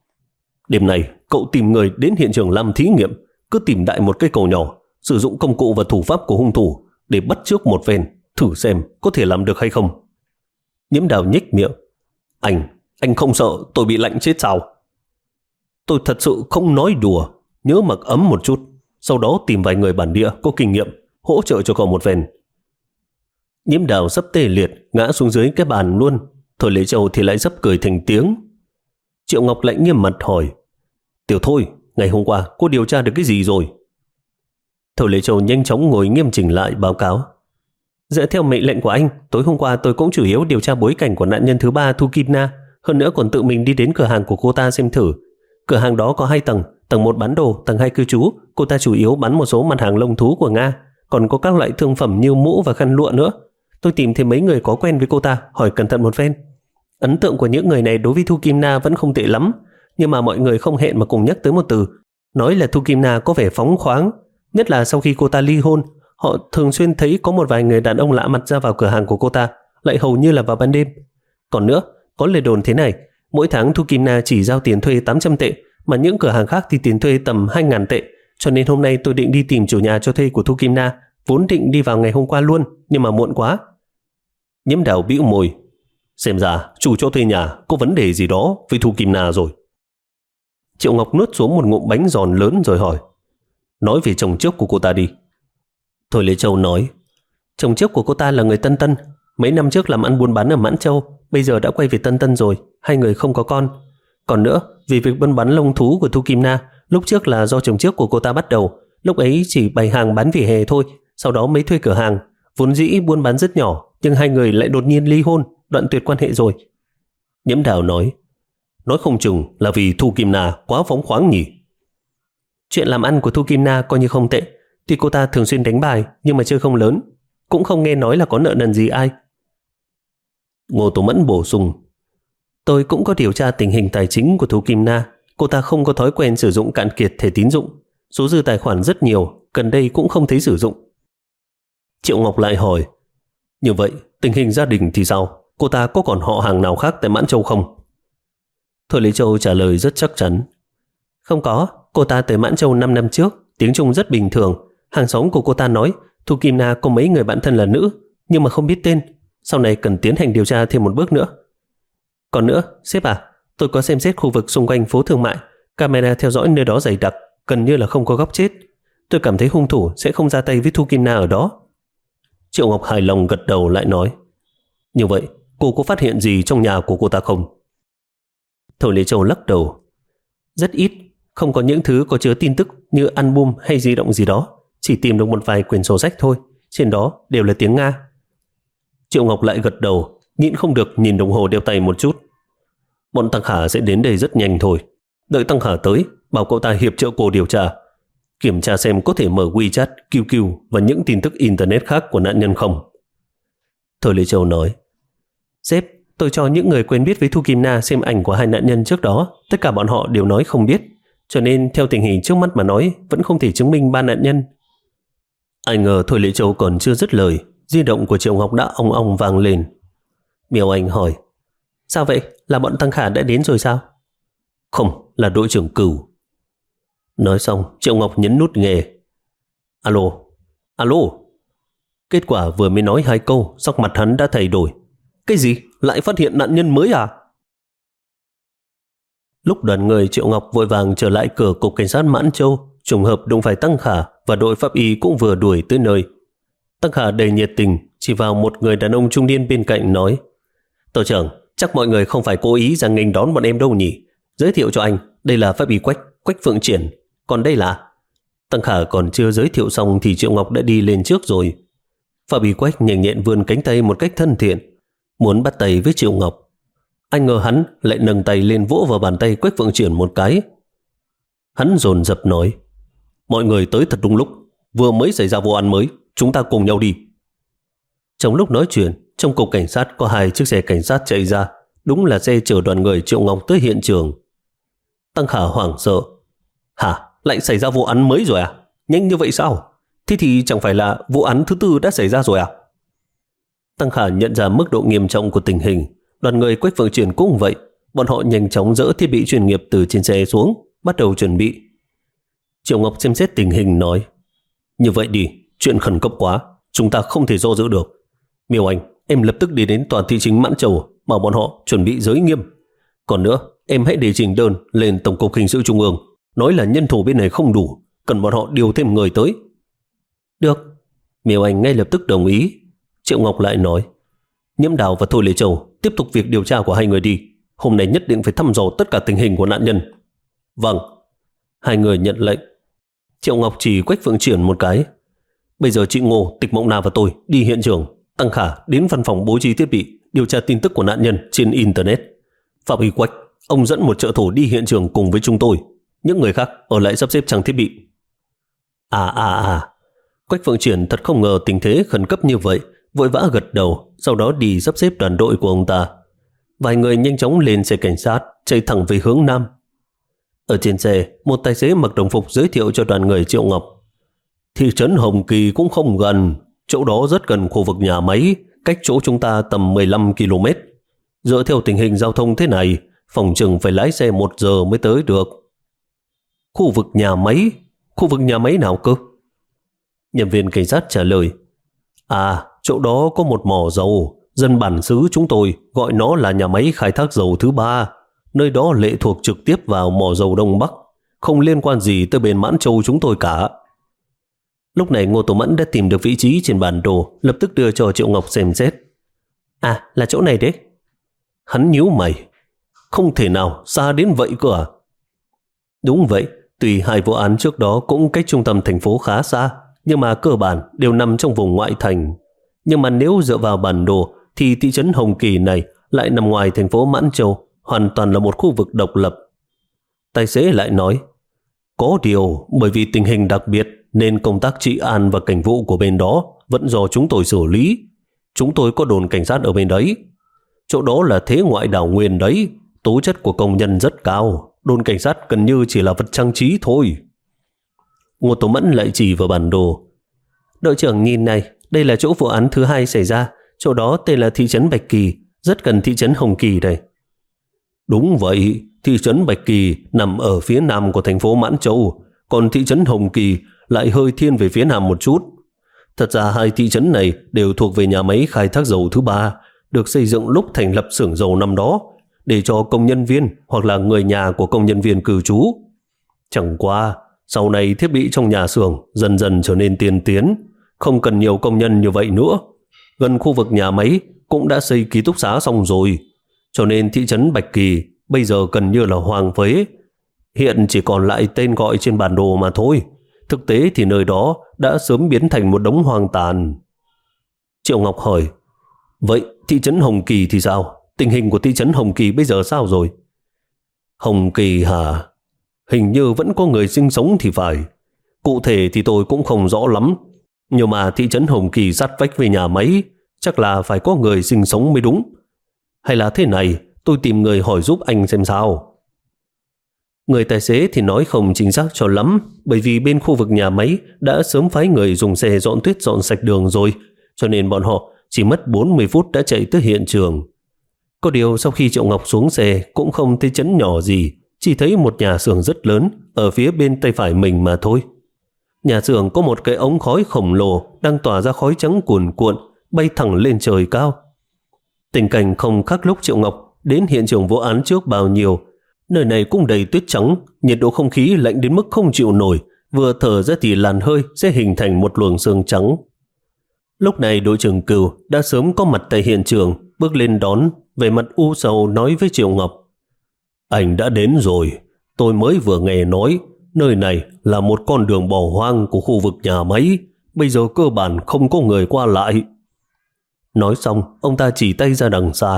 Đêm nay cậu tìm người đến hiện trường làm thí nghiệm, cứ tìm đại một cây cầu nhỏ, sử dụng công cụ và thủ pháp của hung thủ để bắt chước một phen, thử xem có thể làm được hay không. Nhiễm Đào nhếch miệng. Anh, anh không sợ tôi bị lạnh chết sao? Tôi thật sự không nói đùa. Nhớ mặc ấm một chút, sau đó tìm vài người bản địa có kinh nghiệm hỗ trợ cho cậu một phen. Nhiễm Đào sắp tê liệt, ngã xuống dưới cái bàn luôn. Thôi Lễ Châu thì lại sắp cười thành tiếng. Triệu Ngọc lại nghiêm mặt hỏi, Tiểu Thôi, ngày hôm qua cô điều tra được cái gì rồi? Thôi Lễ Châu nhanh chóng ngồi nghiêm chỉnh lại báo cáo. Dựa theo mệnh lệnh của anh, tối hôm qua tôi cũng chủ yếu điều tra bối cảnh của nạn nhân thứ ba Thu Kim Na, hơn nữa còn tự mình đi đến cửa hàng của cô ta xem thử. Cửa hàng đó có hai tầng, tầng một bán đồ, tầng hai cư trú. Cô ta chủ yếu bán một số mặt hàng lông thú của Nga, còn có các loại thương phẩm như mũ và khăn lụa nữa. Tôi tìm thêm mấy người có quen với cô ta, hỏi cẩn thận một phen. Ấn tượng của những người này đối với Thu Kim Na vẫn không tệ lắm, nhưng mà mọi người không hẹn mà cùng nhắc tới một từ, nói là Thu Kim Na có vẻ phóng khoáng, nhất là sau khi cô ta ly hôn. Họ thường xuyên thấy có một vài người đàn ông lạ mặt ra vào cửa hàng của cô ta, lại hầu như là vào ban đêm. Còn nữa, có lời đồn thế này, mỗi tháng Thu Kim Na chỉ giao tiền thuê tám trăm tệ, mà những cửa hàng khác thì tiền thuê tầm hai nghìn tệ. Cho nên hôm nay tôi định đi tìm chủ nhà cho thuê của Thu Kim Na, vốn định đi vào ngày hôm qua luôn, nhưng mà muộn quá. Nhiễm Đào bĩu môi. Xem ra chủ cho thuê nhà có vấn đề gì đó với Thu Kim Na rồi. Triệu Ngọc nuốt xuống một ngụm bánh giòn lớn rồi hỏi, nói về chồng trước của cô ta đi. Thôi Lê Châu nói, chồng trước của cô ta là người Tân Tân, mấy năm trước làm ăn buôn bán ở Mãn Châu, bây giờ đã quay về Tân Tân rồi, hai người không có con. Còn nữa, vì việc buôn bán lông thú của Thu Kim Na, lúc trước là do chồng trước của cô ta bắt đầu, lúc ấy chỉ bày hàng bán vỉa hè thôi, sau đó mới thuê cửa hàng, vốn dĩ buôn bán rất nhỏ, nhưng hai người lại đột nhiên ly hôn, đoạn tuyệt quan hệ rồi. Nhiễm Đào nói, nói không chừng là vì Thu Kim Na quá phóng khoáng nhỉ. Chuyện làm ăn của Thu Kim Na coi như không tệ, tuy cô ta thường xuyên đánh bài nhưng mà chơi không lớn, cũng không nghe nói là có nợ nần gì ai. Ngô Tố Mẫn bổ sung, tôi cũng có điều tra tình hình tài chính của Thu Kim Na, cô ta không có thói quen sử dụng cạn kiệt thẻ tín dụng, số dư tài khoản rất nhiều, gần đây cũng không thấy sử dụng. Triệu Ngọc lại hỏi, như vậy tình hình gia đình thì sao? Cô ta có còn họ hàng nào khác tại Mãn Châu không? Thôi Lý Châu trả lời rất chắc chắn, không có, cô ta tới Mãn Châu năm năm trước, tiếng Trung rất bình thường. Hàng xóm của cô ta nói Thu Kim Na có mấy người bạn thân là nữ, nhưng mà không biết tên, sau này cần tiến hành điều tra thêm một bước nữa. Còn nữa, sếp à, tôi có xem xét khu vực xung quanh phố thương mại, camera theo dõi nơi đó dày đặc, gần như là không có góc chết. Tôi cảm thấy hung thủ sẽ không ra tay với Thu Kim Na ở đó. Triệu Ngọc hài lòng gật đầu lại nói, như vậy cô có phát hiện gì trong nhà của cô ta không? Thôi Lê Châu lắc đầu, rất ít, không có những thứ có chứa tin tức như album hay di động gì đó, chỉ tìm được một vài quyển sổ sách thôi, trên đó đều là tiếng Nga. Triệu Ngọc lại gật đầu, nhịn không được nhìn đồng hồ đeo tay một chút. Bọn Tăng Khả sẽ đến đây rất nhanh thôi, đợi Tăng Khả tới, bảo cậu ta hiệp trợ cô điều tra, kiểm tra xem có thể mở WeChat, quy quy và những tin tức Internet khác của nạn nhân không. Thôi Lê Châu nói, sếp, tôi cho những người quen biết với Thu Kim Na xem ảnh của hai nạn nhân trước đó. Tất cả bọn họ đều nói không biết. Cho nên theo tình hình trước mắt mà nói, vẫn không thể chứng minh ba nạn nhân. Ai ngờ Thôi Lê Châu còn chưa dứt lời, di động của Triệu Ngọc đã ong ong vang lên. Miêu Anh hỏi, sao vậy? Là bọn Tăng Khả đã đến rồi sao? Không, là đội trưởng Cửu. Nói xong, Triệu Ngọc nhấn nút nghe. Alo, alo. Kết quả vừa mới nói hai câu, sắc mặt hắn đã thay đổi. Cái gì? Lại phát hiện nạn nhân mới à? Lúc đoàn người Triệu Ngọc vội vàng trở lại cửa cục cảnh sát Mãn Châu, trùng hợp đụng phải Tăng Khả và đội pháp y cũng vừa đuổi tới nơi. Tăng Khả đầy nhiệt tình, chỉ vào một người đàn ông trung niên bên cạnh nói, tổ trưởng, chắc mọi người không phải cố ý ra nghênh đón bọn em đâu nhỉ? Giới thiệu cho anh, đây là pháp y Quách, Quách Phượng Triển. Còn đây là... Tăng Khả còn chưa giới thiệu xong thì Triệu Ngọc đã đi lên trước rồi. Pháp y Quách nhanh nhẹn vươn cánh tay một cách thân thiện, muốn bắt tay với Triệu Ngọc. Anh ngờ hắn lại nâng tay lên vỗ vào bàn tay Quách Phượng Triển một cái. Hắn dồn dập nói, mọi người tới thật đúng lúc, vừa mới xảy ra vụ án mới, chúng ta cùng nhau đi. Trong lúc nói chuyện, trong cục cảnh sát có hai chiếc xe cảnh sát chạy ra, đúng là xe chở đoàn người Triệu Ngọc tới hiện trường. Tăng Khả hoảng sợ, hả, lại xảy ra vụ án mới rồi à? Nhanh như vậy sao? Thế thì chẳng phải là vụ án thứ tư đã xảy ra rồi à? Tăng Khả nhận ra mức độ nghiêm trọng của tình hình. Đoàn người Quách Phượng Triển cũng vậy. Bọn họ nhanh chóng dỡ thiết bị chuyên nghiệp từ trên xe xuống, bắt đầu chuẩn bị. Triệu Ngọc xem xét tình hình nói, như vậy đi, chuyện khẩn cấp quá, chúng ta không thể do dự được. Miêu Anh, em lập tức đi đến tòa thị chính Mãn Châu, bảo bọn họ chuẩn bị giới nghiêm. Còn nữa, em hãy đề trình đơn lên Tổng cục Hình sự Trung ương, nói là nhân thủ bên này không đủ, cần bọn họ điều thêm người tới. Được. Miêu Anh ngay lập tức đồng ý. Triệu Ngọc lại nói, Nhiễm Đào và Thôi Lê Châu tiếp tục việc điều tra của hai người đi. Hôm nay nhất định phải thăm dò tất cả tình hình của nạn nhân. Vâng. Hai người nhận lệnh. Triệu Ngọc chỉ Quách Phượng Triển một cái. Bây giờ chị Ngô, Tịch Mộng Na và tôi đi hiện trường. Tăng Khả đến văn phòng bố trí thiết bị điều tra tin tức của nạn nhân trên Internet. Phạm Y Quách, ông dẫn một trợ thủ đi hiện trường cùng với chúng tôi. Những người khác ở lại sắp xếp trang thiết bị. À à à. Quách Phượng Triển thật không ngờ tình thế khẩn cấp như vậy, vội vã gật đầu, sau đó đi sắp xếp đoàn đội của ông ta. Vài người nhanh chóng lên xe cảnh sát, chạy thẳng về hướng Nam. Ở trên xe, một tài xế mặc đồng phục giới thiệu cho đoàn người Triệu Ngọc. Thị trấn Hồng Kỳ cũng không gần, chỗ đó rất gần khu vực nhà máy, cách chỗ chúng ta tầm mười lăm ki lô mét. Dựa theo tình hình giao thông thế này, phòng chừng phải lái xe một giờ mới tới được. Khu vực nhà máy? Khu vực nhà máy nào cơ? Nhân viên cảnh sát trả lời, à, chỗ đó có một mỏ dầu, dân bản xứ chúng tôi gọi nó là nhà máy khai thác dầu thứ ba. Nơi đó lệ thuộc trực tiếp vào mỏ dầu Đông Bắc, không liên quan gì tới bên Mãn Châu chúng tôi cả. Lúc này Ngô Tổ Mẫn đã tìm được vị trí trên bản đồ, lập tức đưa cho Triệu Ngọc xem xét. À, là chỗ này đấy. Hắn nhíu mày, không thể nào xa đến vậy cơ à? Đúng vậy, tuy hai vụ án trước đó cũng cách trung tâm thành phố khá xa, nhưng mà cơ bản đều nằm trong vùng ngoại thành. Nhưng mà nếu dựa vào bản đồ thì thị trấn Hồng Kỳ này lại nằm ngoài thành phố Mãn Châu, hoàn toàn là một khu vực độc lập. Tài xế lại nói, có điều bởi vì tình hình đặc biệt nên công tác trị an và cảnh vụ của bên đó vẫn do chúng tôi xử lý. Chúng tôi có đồn cảnh sát ở bên đấy. Chỗ đó là thế ngoại đảo nguyên đấy, tố chất của công nhân rất cao, đồn cảnh sát gần như chỉ là vật trang trí thôi. Ngô Tố Mẫn lại chỉ vào bản đồ. Đội trưởng nhìn này, đây là chỗ vụ án thứ hai xảy ra, chỗ đó tên là thị trấn Bạch Kỳ, rất gần thị trấn Hồng Kỳ đây. Đúng vậy, thị trấn Bạch Kỳ nằm ở phía nam của thành phố Mãn Châu, còn thị trấn Hồng Kỳ lại hơi thiên về phía nam một chút. Thật ra hai thị trấn này đều thuộc về nhà máy khai thác dầu thứ ba, được xây dựng lúc thành lập xưởng dầu năm đó, để cho công nhân viên hoặc là người nhà của công nhân viên cư trú. Chẳng qua, sau này thiết bị trong nhà xưởng dần dần trở nên tiên tiến, không cần nhiều công nhân như vậy nữa. Gần khu vực nhà máy cũng đã xây ký túc xá xong rồi, cho nên thị trấn Bạch Kỳ bây giờ gần như là hoang phế. Hiện chỉ còn lại tên gọi trên bản đồ mà thôi. Thực tế thì nơi đó đã sớm biến thành một đống hoang tàn. Triệu Ngọc hỏi, vậy thị trấn Hồng Kỳ thì sao? Tình hình của thị trấn Hồng Kỳ bây giờ sao rồi? Hồng Kỳ hả? Hình như vẫn có người sinh sống thì phải. Cụ thể thì tôi cũng không rõ lắm, nhưng mà thị trấn Hồng Kỳ sát vách với nhà máy, chắc là phải có người sinh sống mới đúng. Hay là thế này, tôi tìm người hỏi giúp anh xem sao. Người tài xế thì nói không chính xác cho lắm, bởi vì bên khu vực nhà máy đã sớm phái người dùng xe dọn tuyết dọn sạch đường rồi, cho nên bọn họ chỉ mất bốn mươi phút đã chạy tới hiện trường. Có điều sau khi Triệu Ngọc xuống xe cũng không thấy trấn nhỏ gì, chỉ thấy một nhà xưởng rất lớn ở phía bên tay phải mình mà thôi. Nhà xưởng có một cái ống khói khổng lồ đang tỏa ra khói trắng cuồn cuộn, bay thẳng lên trời cao. Tình cảnh không khác lúc Triệu Ngọc đến hiện trường vụ án trước bao nhiêu. Nơi này cũng đầy tuyết trắng, nhiệt độ không khí lạnh đến mức không chịu nổi, vừa thở ra thì làn hơi sẽ hình thành một luồng sương trắng. Lúc này đội trưởng Cừu đã sớm có mặt tại hiện trường, bước lên đón, về mặt u sầu nói với Triệu Ngọc: Anh đã đến rồi, tôi mới vừa nghe nói nơi này là một con đường bỏ hoang của khu vực nhà máy, bây giờ cơ bản không có người qua lại. Nói xong, ông ta chỉ tay ra đằng xa.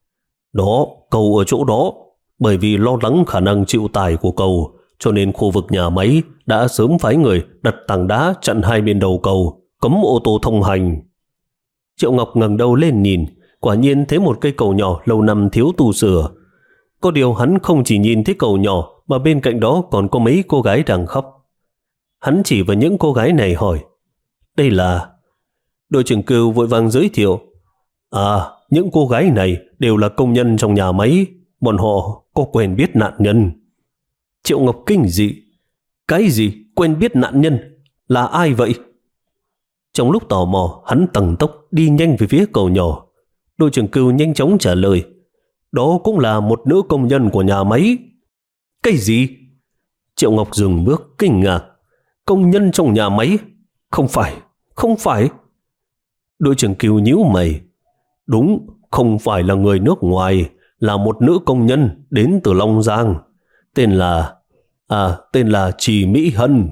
Đó, cầu ở chỗ đó. Bởi vì lo lắng khả năng chịu tải của cầu, cho nên khu vực nhà máy đã sớm phái người đặt tảng đá chặn hai bên đầu cầu, cấm ô tô thông hành. Triệu Ngọc ngẩng đầu lên nhìn, quả nhiên thấy một cây cầu nhỏ lâu năm thiếu tu sửa. Có điều hắn không chỉ nhìn thấy cầu nhỏ, mà bên cạnh đó còn có mấy cô gái đang khóc. Hắn chỉ vào những cô gái này hỏi: Đây là... Đội trưởng Cừu vội vàng giới thiệu: À, những cô gái này đều là công nhân trong nhà máy, bọn họ có quen biết nạn nhân. Triệu Ngọc kinh dị: Cái gì quen biết nạn nhân? Là ai vậy? Trong lúc tò mò, hắn tăng tốc đi nhanh về phía cầu nhỏ. Đội trưởng Cừu nhanh chóng trả lời: Đó cũng là một nữ công nhân của nhà máy. Cái gì? Triệu Ngọc dừng bước kinh ngạc. Công nhân trong nhà máy? Không phải, không phải. Đội trưởng Cừu nhíu mày. Đúng, không phải là người nước ngoài, là một nữ công nhân đến từ Long Giang. Tên là... À, tên là Trì Mỹ Hân.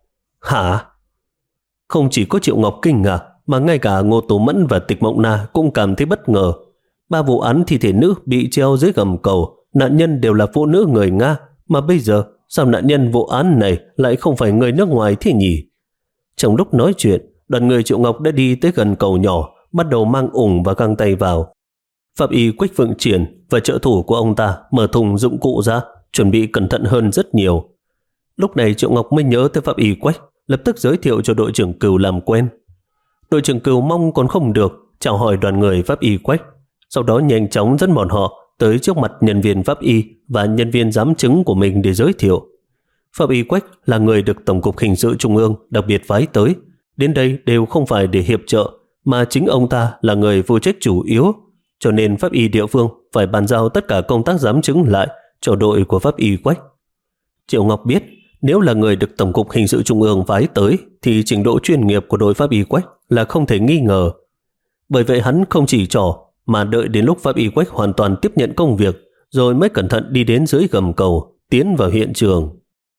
Hả? Không chỉ có Triệu Ngọc kinh ngạc, mà ngay cả Ngô Tố Mẫn và Tịch Mộng Na cũng cảm thấy bất ngờ. Ba vụ án thi thể nữ bị treo dưới gầm cầu, nạn nhân đều là phụ nữ người Nga, mà bây giờ sao nạn nhân vụ án này lại không phải người nước ngoài thế nhỉ? Trong lúc nói chuyện, đoàn người Triệu Ngọc đã đi tới gần cầu nhỏ, bắt đầu mang ủng và găng tay vào. Pháp y Quách Phượng Triển và trợ thủ của ông ta mở thùng dụng cụ ra, chuẩn bị cẩn thận hơn rất nhiều. Lúc này Triệu Ngọc mới nhớ tới Pháp y Quách, lập tức giới thiệu cho đội trưởng Cừu làm quen. Đội trưởng Cừu mong còn không được, chào hỏi đoàn người Pháp y Quách, sau đó nhanh chóng dẫn bọn họ tới trước mặt nhân viên Pháp y và nhân viên giám chứng của mình để giới thiệu. Pháp y Quách là người được Tổng cục Hình sự Trung ương đặc biệt phái tới, đến đây đều không phải để hiệp trợ, mà chính ông ta là người phụ trách chủ yếu, cho nên Pháp y địa phương phải bàn giao tất cả công tác giám chứng lại cho đội của Pháp y Quách. Triệu Ngọc biết nếu là người được Tổng cục Hình sự Trung ương phái tới thì trình độ chuyên nghiệp của đội Pháp y Quách là không thể nghi ngờ. Bởi vậy hắn không chỉ trò mà đợi đến lúc Pháp y Quách hoàn toàn tiếp nhận công việc rồi mới cẩn thận đi đến dưới gầm cầu, tiến vào hiện trường.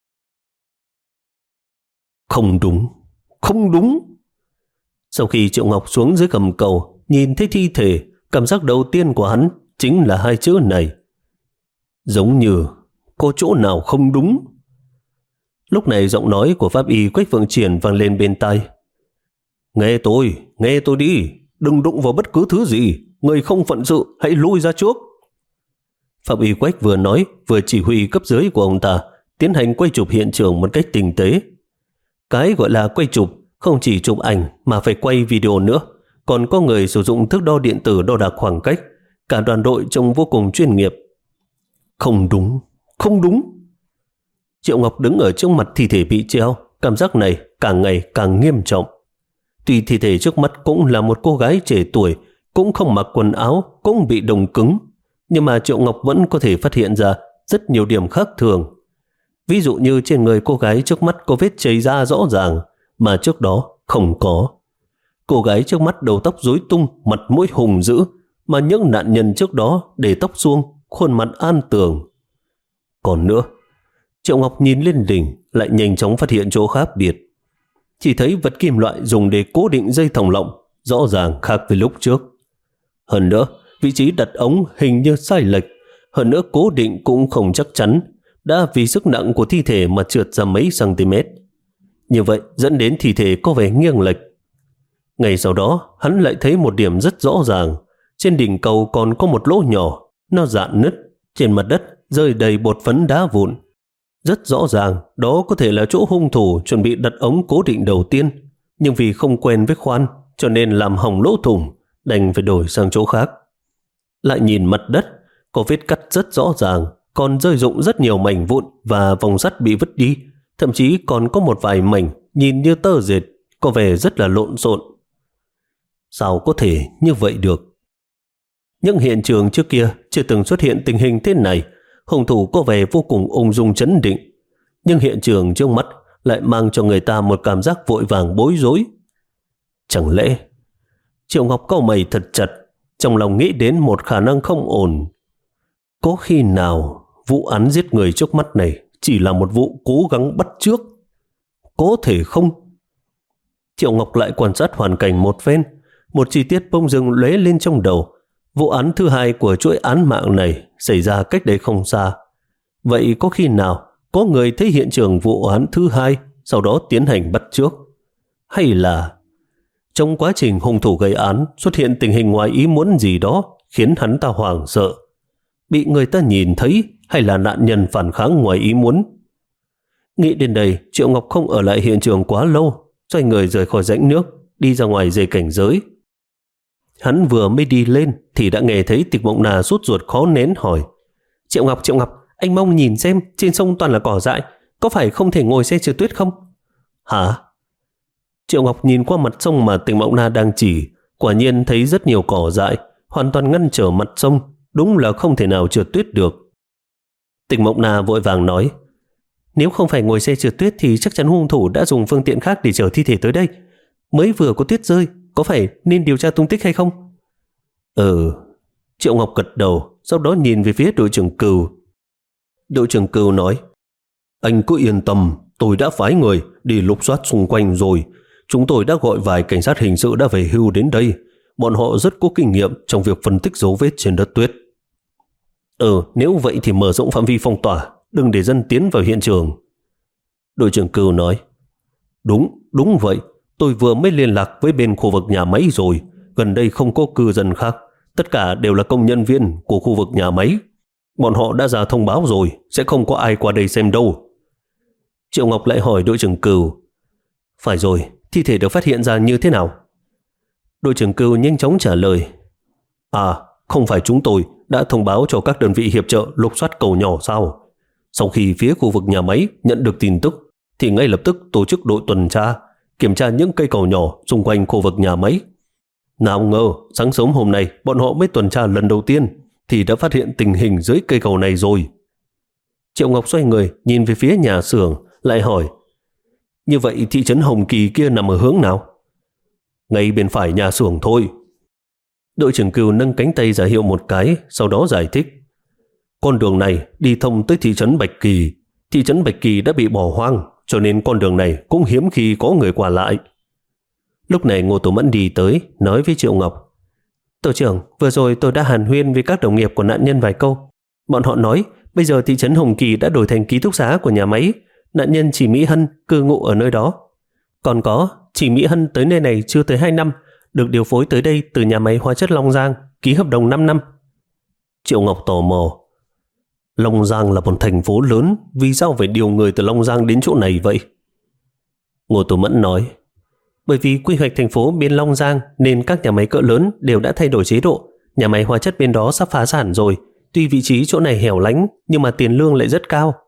Không đúng, không đúng. Sau khi Triệu Ngọc xuống dưới gầm cầu, nhìn thấy thi thể, cảm giác đầu tiên của hắn chính là hai chữ này. Giống như có chỗ nào không đúng. Lúc này giọng nói của Pháp y Quách Phượng Triển vang lên bên tai. Nghe tôi, nghe tôi đi, đừng đụng vào bất cứ thứ gì, người không phận sự hãy lui ra trước. Pháp y Quách vừa nói vừa chỉ huy cấp dưới của ông ta tiến hành quay chụp hiện trường một cách tinh tế. Cái gọi là quay chụp không chỉ chụp ảnh mà phải quay video nữa, còn có người sử dụng thước đo điện tử đo đạc khoảng cách, cả đoàn đội trông vô cùng chuyên nghiệp. Không đúng, không đúng. Triệu Ngọc đứng ở trước mặt thi thể bị treo, cảm giác này càng ngày càng nghiêm trọng. Tuy thi thể trước mắt cũng là một cô gái trẻ tuổi, cũng không mặc quần áo, cũng bị đông cứng, nhưng mà Triệu Ngọc vẫn có thể phát hiện ra rất nhiều điểm khác thường. Ví dụ như trên người cô gái trước mắt có vết chảy da rõ ràng, mà trước đó không có. Cô gái trước mắt đầu tóc rối tung, mặt mũi hùng dữ, mà những nạn nhân trước đó để tóc suông, khuôn mặt an tường. Còn nữa, Triệu Ngọc nhìn lên đỉnh lại nhanh chóng phát hiện chỗ khác biệt. Chỉ thấy vật kim loại dùng để cố định dây thòng lọng rõ ràng khác với lúc trước. Hơn nữa, vị trí đặt ống hình như sai lệch, hơn nữa cố định cũng không chắc chắn, đã vì sức nặng của thi thể mà trượt ra mấy cm. Như vậy dẫn đến thi thể có vẻ nghiêng lệch. Ngày sau đó, hắn lại thấy một điểm rất rõ ràng. Trên đỉnh cầu còn có một lỗ nhỏ, nó rạn nứt, trên mặt đất rơi đầy bột phấn đá vụn. Rất rõ ràng, đó có thể là chỗ hung thủ chuẩn bị đặt ống cố định đầu tiên, nhưng vì không quen với khoan, cho nên làm hỏng lỗ thủng, đành phải đổi sang chỗ khác. Lại nhìn mặt đất, có vết cắt rất rõ ràng, còn rơi rụng rất nhiều mảnh vụn và vòng sắt bị vứt đi, thậm chí còn có một vài mảnh nhìn như tơ dệt, có vẻ rất là lộn xộn. Sao có thể như vậy được? Những hiện trường trước kia chưa từng xuất hiện tình hình thế này, hung thủ có vẻ vô cùng ung dung trấn định, nhưng hiện trường trước mắt lại mang cho người ta một cảm giác vội vàng bối rối. Chẳng lẽ... Triệu Ngọc cau mày thật chặt, trong lòng nghĩ đến một khả năng không ổn. Có khi nào vụ án giết người trước mắt này chỉ là một vụ cố gắng bắt chước? Có thể không? Triệu Ngọc lại quan sát hoàn cảnh một phen, một chi tiết bỗng dưng lóe lên trong đầu. Vụ án thứ hai của chuỗi án mạng này xảy ra cách đây không xa. Vậy có khi nào có người thấy hiện trường vụ án thứ hai, sau đó tiến hành bắt chước? Hay là trong quá trình hung thủ gây án xuất hiện tình hình ngoài ý muốn gì đó khiến hắn ta hoảng sợ? Bị người ta nhìn thấy hay là nạn nhân phản kháng ngoài ý muốn? Nghĩ đến đây, Triệu Ngọc không ở lại hiện trường quá lâu, xoay người rời khỏi rãnh nước, đi ra ngoài dây cảnh giới. Hắn vừa mới đi lên thì đã nghe thấy Tịch Mộng Na sốt ruột khó nén hỏi: Triệu Ngọc, Triệu Ngọc, anh mong nhìn xem, trên sông toàn là cỏ dại, có phải không thể ngồi xe trượt tuyết không? Hả? Triệu Ngọc nhìn qua mặt sông mà Tịch Mộng Na đang chỉ, quả nhiên thấy rất nhiều cỏ dại, hoàn toàn ngăn trở mặt sông, đúng là không thể nào trượt tuyết được. Tịch Mộng Na vội vàng nói: Nếu không phải ngồi xe trượt tuyết thì chắc chắn hung thủ đã dùng phương tiện khác để chở thi thể tới đây. Mới vừa có tuyết rơi, có phải nên điều tra tung tích hay không? Ừ. Triệu Ngọc gật đầu, sau đó nhìn về phía đội trưởng Cừu. Đội trưởng Cừu nói: Anh cứ yên tâm, tôi đã phái người đi lục soát xung quanh rồi. Chúng tôi đã gọi vài cảnh sát hình sự đã về hưu đến đây. Bọn họ rất có kinh nghiệm trong việc phân tích dấu vết trên đất tuyết. Ừ, nếu vậy thì mở rộng phạm vi phong tỏa, đừng để dân tiến vào hiện trường. Đội trưởng Cừu nói: Đúng, đúng vậy. Tôi vừa mới liên lạc với bên khu vực nhà máy rồi. Gần đây không có cư dân khác, tất cả đều là công nhân viên của khu vực nhà máy. Bọn họ đã ra thông báo rồi, sẽ không có ai qua đây xem đâu. Triệu Ngọc lại hỏi đội trưởng Cừu: Phải rồi, thi thể được phát hiện ra như thế nào? Đội trưởng Cừu nhanh chóng trả lời: À, không phải chúng tôi đã thông báo cho các đơn vị hiệp trợ lục soát cầu nhỏ sao? Sau khi phía khu vực nhà máy nhận được tin tức thì ngay lập tức tổ chức đội tuần tra, kiểm tra những cây cầu nhỏ xung quanh khu vực nhà máy. Nào ngờ sáng sớm hôm nay bọn họ mới tuần tra lần đầu tiên thì đã phát hiện tình hình dưới cây cầu này rồi. Triệu Ngọc xoay người nhìn về phía nhà xưởng, lại hỏi: Như vậy thị trấn Hồng Kỳ kia nằm ở hướng nào? Ngay bên phải nhà xưởng thôi. Đội trưởng Cừu nâng cánh tay ra hiệu một cái, sau đó giải thích: Con đường này đi thông tới thị trấn Bạch Kỳ. Thị trấn Bạch Kỳ đã bị bỏ hoang, cho nên con đường này cũng hiếm khi có người qua lại. Lúc này Ngô Tổ Mẫn đi tới, nói với Triệu Ngọc: Tổ trưởng, vừa rồi tôi đã hàn huyên với các đồng nghiệp của nạn nhân vài câu. Bọn họ nói bây giờ thị trấn Hồng Kỳ đã đổi thành ký túc xá của nhà máy. Nạn nhân Chỉ Mỹ Hân cư ngụ ở nơi đó. Còn có, Chỉ Mỹ Hân tới nơi này chưa tới hai năm, được điều phối tới đây từ nhà máy hóa chất Long Giang, ký hợp đồng năm năm. Triệu Ngọc tò mò: Long Giang là một thành phố lớn, vì sao phải điều người từ Long Giang đến chỗ này vậy? Ngô Tổ Mẫn nói: Bởi vì quy hoạch thành phố bên Long Giang nên các nhà máy cỡ lớn đều đã thay đổi chế độ. Nhà máy hóa chất bên đó sắp phá sản rồi. Tuy vị trí chỗ này hẻo lánh nhưng mà tiền lương lại rất cao.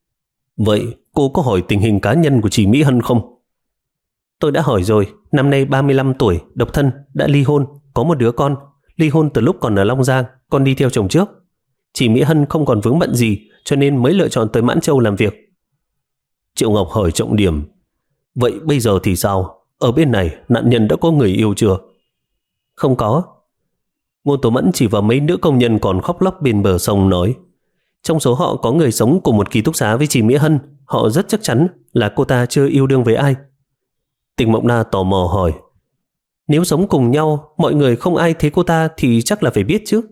Vậy cô có hỏi tình hình cá nhân của chị Mỹ Hân không? Tôi đã hỏi rồi. Năm nay ba mươi lăm tuổi, độc thân, đã ly hôn, có một đứa con. Ly hôn từ lúc còn ở Long Giang, con đi theo chồng trước. Chị Mỹ Hân không còn vướng bận gì cho nên mới lựa chọn tới Mãn Châu làm việc. Triệu Ngọc hỏi trọng điểm: Vậy bây giờ thì sao? Ở bên này nạn nhân đã có người yêu chưa? Không có. Ngô Tổ Mẫn chỉ vào mấy nữ công nhân còn khóc lóc bên bờ sông nói: Trong số họ có người sống cùng một ký túc xá với chị Mỹ Hân. Họ rất chắc chắn là cô ta chưa yêu đương với ai. Tịch Mộng Na tò mò hỏi: Nếu sống cùng nhau, mọi người không ai thấy cô ta thì chắc là phải biết chứ.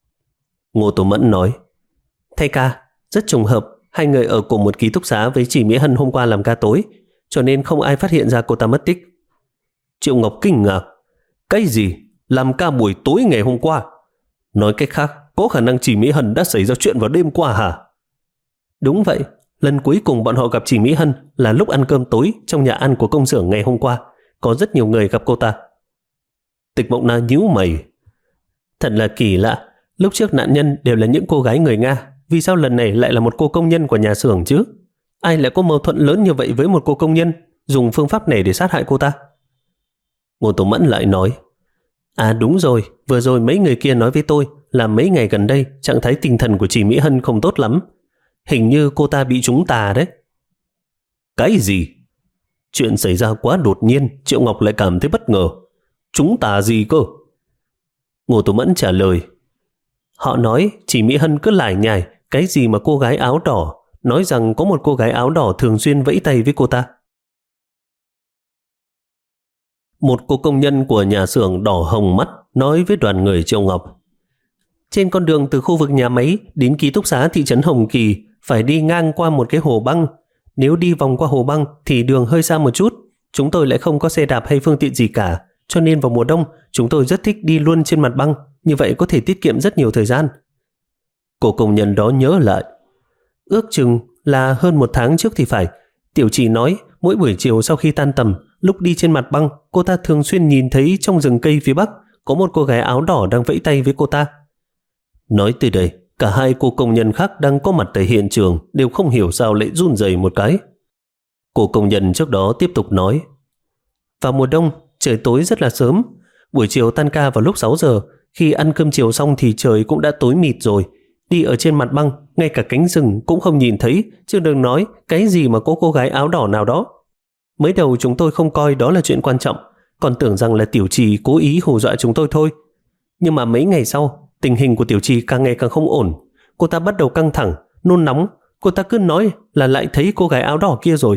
Ngô Tổ Mẫn nói: Thầy ca, rất trùng hợp, hai người ở cùng một ký túc xá với chị Mỹ Hân hôm qua làm ca tối. cho nên không ai phát hiện ra cô ta mất tích. Triệu Ngọc kinh ngạc. Cái gì? Làm ca buổi tối ngày hôm qua? Nói cách khác, có khả năng Chỉ Mỹ Hân đã xảy ra chuyện vào đêm qua hả? Đúng vậy, lần cuối cùng bọn họ gặp Chỉ Mỹ Hân là lúc ăn cơm tối trong nhà ăn của công xưởng ngày hôm qua. Có rất nhiều người gặp cô ta. Tịch Mộng Na nhíu mày. Thật là kỳ lạ, lúc trước nạn nhân đều là những cô gái người Nga, vì sao lần này lại là một cô công nhân của nhà xưởng chứ? Ai lại có mâu thuẫn lớn như vậy với một cô công nhân, dùng phương pháp này để sát hại cô ta? Ngô Tố Mẫn lại nói, à đúng rồi, vừa rồi mấy người kia nói với tôi là mấy ngày gần đây trạng thái tinh thần của Chỉ Mỹ Hân không tốt lắm. Hình như cô ta bị trúng tà đấy. Cái gì? Chuyện xảy ra quá đột nhiên, Triệu Ngọc lại cảm thấy bất ngờ. Trúng tà gì cơ? Ngô Tố Mẫn trả lời, họ nói Chỉ Mỹ Hân cứ lải nhải cái gì mà cô gái áo đỏ, nói rằng có một cô gái áo đỏ thường xuyên vẫy tay với cô ta. Một cô công nhân của nhà xưởng đỏ hồng mắt nói với đoàn người Triệu Ngọc, trên con đường từ khu vực nhà máy đến ký túc xá thị trấn Hồng Kỳ phải đi ngang qua một cái hồ băng. Nếu đi vòng qua hồ băng thì đường hơi xa một chút. Chúng tôi lại không có xe đạp hay phương tiện gì cả, cho nên vào mùa đông chúng tôi rất thích đi luôn trên mặt băng, như vậy có thể tiết kiệm rất nhiều thời gian. Cô công nhân đó nhớ lại, ước chừng là hơn một tháng trước thì phải. Tiểu Chỉ nói mỗi buổi chiều sau khi tan tầm, lúc đi trên mặt băng, cô ta thường xuyên nhìn thấy trong rừng cây phía bắc có một cô gái áo đỏ đang vẫy tay với cô ta. Nói tới đây, cả hai cô công nhân khác đang có mặt tại hiện trường đều không hiểu sao lại run rẩy một cái. Cô công nhân trước đó tiếp tục nói, vào mùa đông, trời tối rất là sớm. Buổi chiều tan ca vào lúc sáu giờ, khi ăn cơm chiều xong thì trời cũng đã tối mịt rồi. Đi ở trên mặt băng, ngay cả cánh rừng cũng không nhìn thấy, chứ đừng nói cái gì mà có cô gái áo đỏ nào đó. Mới đầu chúng tôi không coi đó là chuyện quan trọng, còn tưởng rằng là Tiểu Trì cố ý hù dọa chúng tôi thôi. Nhưng mà mấy ngày sau, tình hình của Tiểu Trì càng ngày càng không ổn. Cô ta bắt đầu căng thẳng, nôn nóng. Cô ta cứ nói là lại thấy cô gái áo đỏ kia rồi.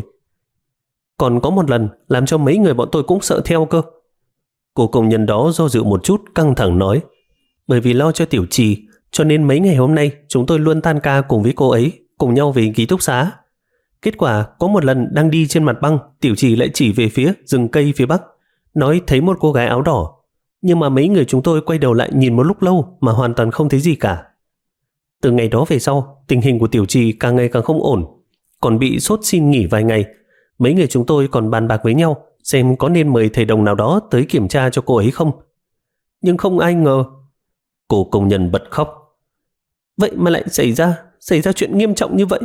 Còn có một lần làm cho mấy người bọn tôi cũng sợ theo cơ. Cô công nhân đó do dự một chút, căng thẳng nói, bởi vì lo cho Tiểu Trì, cho nên mấy ngày hôm nay chúng tôi luôn tan ca cùng với cô ấy, cùng nhau về ký túc xá. Kết quả có một lần đang đi trên mặt băng, Tiểu Trì lại chỉ về phía rừng cây phía bắc, nói thấy một cô gái áo đỏ. Nhưng mà mấy người chúng tôi quay đầu lại nhìn một lúc lâu mà hoàn toàn không thấy gì cả. Từ ngày đó về sau, tình hình của Tiểu Trì càng ngày càng không ổn, còn bị sốt xin nghỉ vài ngày. Mấy người chúng tôi còn bàn bạc với nhau xem có nên mời thầy đồng nào đó tới kiểm tra cho cô ấy không. Nhưng không ai ngờ. Cô công nhân bật khóc. Vậy mà lại xảy ra, xảy ra chuyện nghiêm trọng như vậy.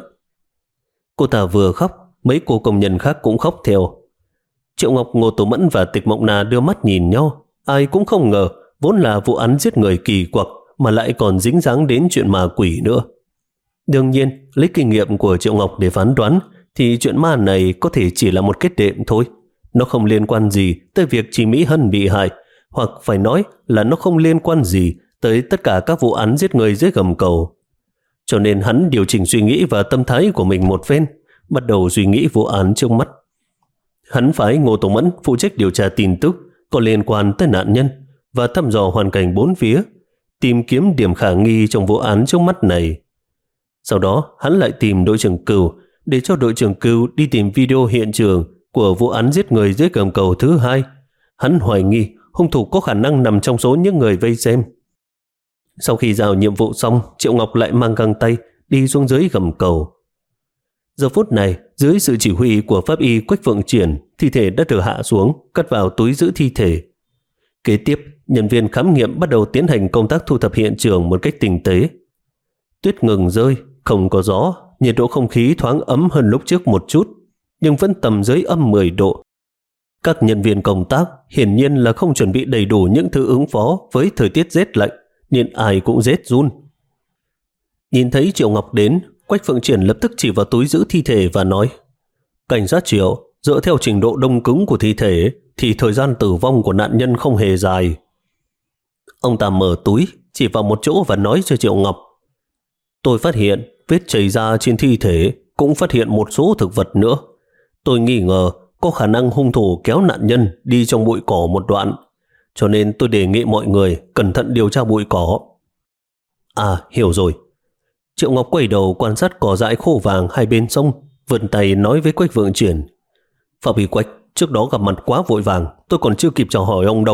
Cô ta vừa khóc, mấy cô công nhân khác cũng khóc theo. Triệu Ngọc, Ngô Tố Mẫn và Tịch Mộng Na đưa mắt nhìn nhau. Ai cũng không ngờ, vốn là vụ án giết người kỳ quặc mà lại còn dính dáng đến chuyện ma quỷ nữa. Đương nhiên, lấy kinh nghiệm của Triệu Ngọc để phán đoán, thì chuyện ma này có thể chỉ là một kết đệm thôi. Nó không liên quan gì tới việc Chỉ Mỹ Hân bị hại, hoặc phải nói là nó không liên quan gì tới tất cả các vụ án giết người dưới gầm cầu. Cho nên hắn điều chỉnh suy nghĩ và tâm thái của mình một phen, bắt đầu suy nghĩ vụ án trước mắt. Hắn phái Ngô Tố Mẫn phụ trách điều tra tin tức có liên quan tới nạn nhân và thăm dò hoàn cảnh bốn phía, tìm kiếm điểm khả nghi trong vụ án trước mắt này. Sau đó hắn lại tìm đội trưởng Cừu để cho đội trưởng Cừu đi tìm video hiện trường của vụ án giết người dưới gầm cầu thứ hai. Hắn hoài nghi hung thủ có khả năng nằm trong số những người vây xem. Sau khi giao nhiệm vụ xong, Triệu Ngọc lại mang găng tay đi xuống dưới gầm cầu. Giờ phút này, dưới sự chỉ huy của pháp y Quách Phượng Triển, thi thể đã được hạ xuống, cất vào túi giữ thi thể. Kế tiếp, nhân viên khám nghiệm bắt đầu tiến hành công tác thu thập hiện trường một cách tinh tế. Tuyết ngừng rơi, không có gió, nhiệt độ không khí thoáng ấm hơn lúc trước một chút, nhưng vẫn tầm dưới âm mười độ. Các nhân viên công tác hiển nhiên là không chuẩn bị đầy đủ những thứ ứng phó với thời tiết rét lạnh, nên ai cũng rét run. Nhìn thấy Triệu Ngọc đến, Quách Phượng Triển lập tức chỉ vào túi giữ thi thể và nói: "Cảnh sát Triệu, dựa theo trình độ đông cứng của thi thể thì thời gian tử vong của nạn nhân không hề dài." Ông ta mở túi, chỉ vào một chỗ và nói cho Triệu Ngọc: "Tôi phát hiện vết chảy ra trên thi thể, cũng phát hiện một số thực vật nữa. Tôi nghi ngờ có khả năng hung thủ kéo nạn nhân đi trong bụi cỏ một đoạn, cho nên tôi đề nghị mọi người cẩn thận điều tra bụi cỏ." "À, hiểu rồi." Triệu Ngọc quay đầu quan sát cỏ dại khô vàng hai bên sông, vươn tay nói với Quách Phượng Triển: Phạm Uy Quách, trước đó gặp mặt quá vội vàng, tôi còn chưa kịp chào hỏi ông đâu.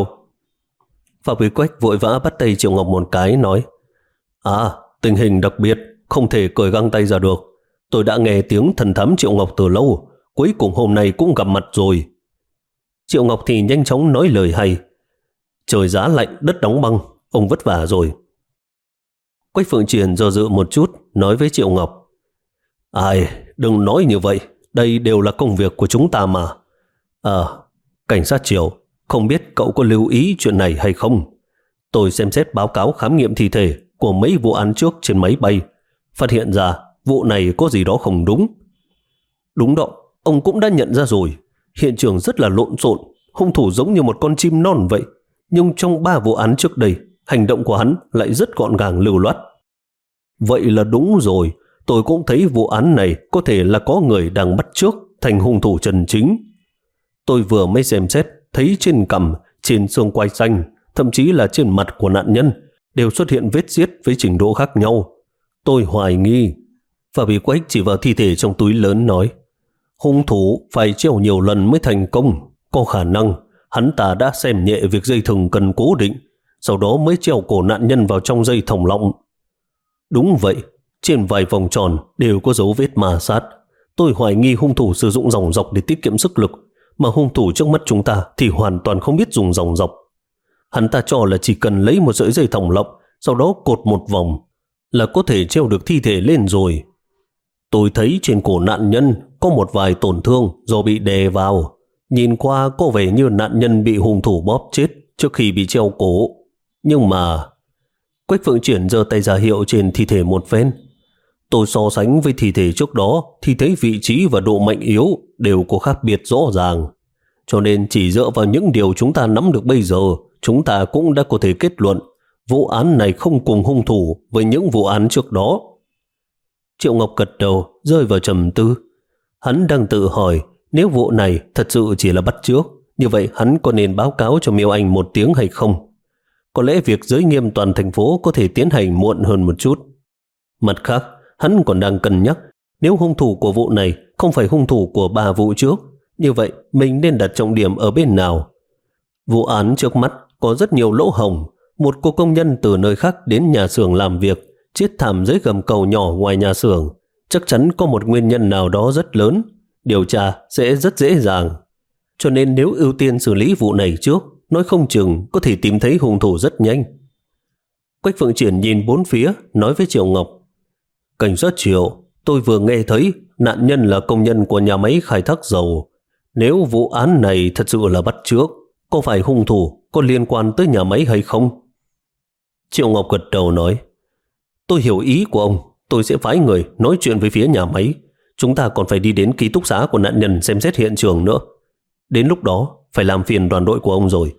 Phạm Uy Quách vội vã bắt tay Triệu Ngọc một cái nói: À, tình hình đặc biệt, không thể cởi găng tay ra được. Tôi đã nghe tiếng thần thám Triệu Ngọc từ lâu, cuối cùng hôm nay cũng gặp mặt rồi. Triệu Ngọc thì nhanh chóng nói lời hay: Trời giá lạnh, đất đóng băng, ông vất vả rồi. Quách Phượng Truyền do dự một chút, nói với Triệu Ngọc: Ai, đừng nói như vậy, đây đều là công việc của chúng ta mà. À, cảnh sát Triệu, không biết cậu có lưu ý chuyện này hay không? Tôi xem xét báo cáo khám nghiệm thi thể của mấy vụ án trước trên máy bay, phát hiện ra vụ này có gì đó không đúng. Đúng đó, ông cũng đã nhận ra rồi. Hiện trường rất là lộn xộn, hung thủ giống như một con chim non vậy. Nhưng trong ba vụ án trước đây, hành động của hắn lại rất gọn gàng lưu loát. Vậy là đúng rồi, tôi cũng thấy vụ án này có thể là có người đang bắt chước thành hung thủ chân chính. Tôi vừa mới xem xét, thấy trên cằm, trên xương quai xanh, thậm chí là trên mặt của nạn nhân đều xuất hiện vết giết với trình độ khác nhau. Tôi hoài nghi. Phạm Uy Quách chỉ vào thi thể trong túi lớn nói: Hung thủ phải treo nhiều lần mới thành công. Có khả năng hắn ta đã xem nhẹ việc dây thừng cần cố định, sau đó mới treo cổ nạn nhân vào trong dây thòng lọng. Đúng vậy, trên vài vòng tròn đều có dấu vết ma sát. Tôi hoài nghi hung thủ sử dụng dòng dọc để tiết kiệm sức lực, mà hung thủ trước mắt chúng ta thì hoàn toàn không biết dùng dòng dọc. Hắn ta cho là chỉ cần lấy một sợi dây thòng lọng, sau đó cột một vòng là có thể treo được thi thể lên rồi. Tôi thấy trên cổ nạn nhân có một vài tổn thương do bị đè vào. Nhìn qua có vẻ như nạn nhân bị hung thủ bóp chết trước khi bị treo cổ. Nhưng mà... Quách Phượng Triển giơ tay ra hiệu trên thi thể một phen. Tôi so sánh với thi thể trước đó thì thấy vị trí và độ mạnh yếu đều có khác biệt rõ ràng. Cho nên chỉ dựa vào những điều chúng ta nắm được bây giờ, chúng ta cũng đã có thể kết luận vụ án này không cùng hung thủ với những vụ án trước đó. Triệu Ngọc gật đầu, rơi vào trầm tư. Hắn đang tự hỏi, nếu vụ này thật sự chỉ là bắt chước, như vậy hắn có nên báo cáo cho Miêu Anh một tiếng hay không? Có lẽ việc giới nghiêm toàn thành phố có thể tiến hành muộn hơn một chút. Mặt khác, hắn còn đang cân nhắc, nếu hung thủ của vụ này không phải hung thủ của ba vụ trước, như vậy mình nên đặt trọng điểm ở bên nào? Vụ án trước mắt có rất nhiều lỗ hổng. Một cô công nhân từ nơi khác đến nhà xưởng làm việc, chết thảm dưới gầm cầu nhỏ ngoài nhà xưởng, chắc chắn có một nguyên nhân nào đó rất lớn. Điều tra sẽ rất dễ dàng. Cho nên nếu ưu tiên xử lý vụ này trước, nói không chừng có thể tìm thấy hung thủ rất nhanh. Quách Phượng Triển nhìn bốn phía, nói với Triệu Ngọc: Cảnh sát Triệu, tôi vừa nghe thấy nạn nhân là công nhân của nhà máy khai thác dầu. Nếu vụ án này thật sự là bắt chước, có phải hung thủ có liên quan tới nhà máy hay không? Triệu Ngọc gật đầu nói: Tôi hiểu ý của ông, tôi sẽ phái người nói chuyện với phía nhà máy. Chúng ta còn phải đi đến ký túc xá của nạn nhân xem xét hiện trường nữa. Đến lúc đó phải làm phiền đoàn đội của ông rồi.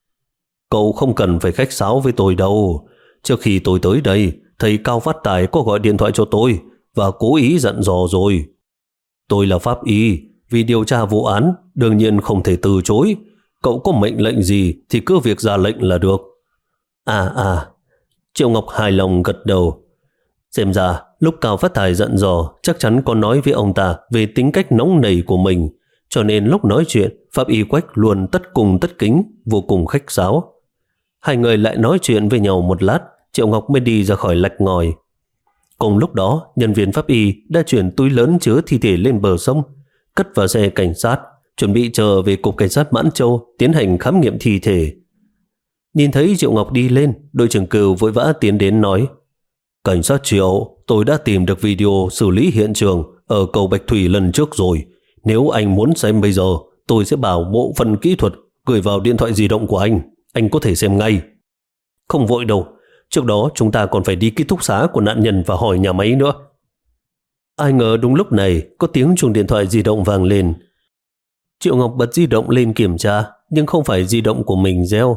Cậu không cần phải khách sáo với tôi đâu. Trước khi tôi tới đây, thầy Cao Phát Tài có gọi điện thoại cho tôi và cố ý dặn dò rồi. Tôi là pháp y, vì điều tra vụ án đương nhiên không thể từ chối. Cậu có mệnh lệnh gì thì cứ việc ra lệnh là được. À à, Triệu Ngọc hài lòng gật đầu. Xem ra lúc Cao Phát Tài dặn dò chắc chắn có nói với ông ta về tính cách nóng nảy của mình, cho nên lúc nói chuyện Pháp Y Quách luôn tất cùng tất kính, vô cùng khách sáo. Hai người lại nói chuyện với nhau một lát, Triệu Ngọc mới đi ra khỏi lạch ngòi. Cùng lúc đó, nhân viên Pháp Y đã chuyển túi lớn chứa thi thể lên bờ sông, cất vào xe cảnh sát, chuẩn bị chờ về cục cảnh sát Mãn Châu tiến hành khám nghiệm thi thể. Nhìn thấy Triệu Ngọc đi lên, đội trưởng Cừu vội vã tiến đến nói: Cảnh sát Triệu, tôi đã tìm được video xử lý hiện trường ở cầu Bạch Thủy lần trước rồi. Nếu anh muốn xem bây giờ, tôi sẽ bảo bộ phận kỹ thuật gửi vào điện thoại di động của anh. Anh có thể xem ngay. Không vội đâu, trước đó chúng ta còn phải đi ký túc xá của nạn nhân và hỏi nhà máy nữa. Ai ngờ đúng lúc này có tiếng chuông điện thoại di động vang lên. Triệu Ngọc bật di động lên kiểm tra, nhưng không phải di động của mình reo.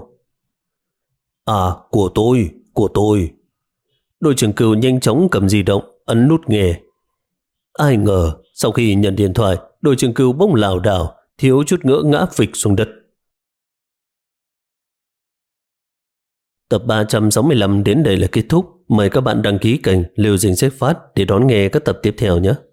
À, của tôi, của tôi. Đội trưởng Cừu nhanh chóng cầm di động, ấn nút nghe. Ai ngờ, sau khi nhận điện thoại, đội trưởng Cừu bỗng lảo đảo, thiếu chút nữa ngã phịch xuống đất. Tập ba trăm sáu mươi lăm đến đây là kết thúc. Mời các bạn đăng ký kênh Liêu Dinh Sách Phát để đón nghe các tập tiếp theo nhé.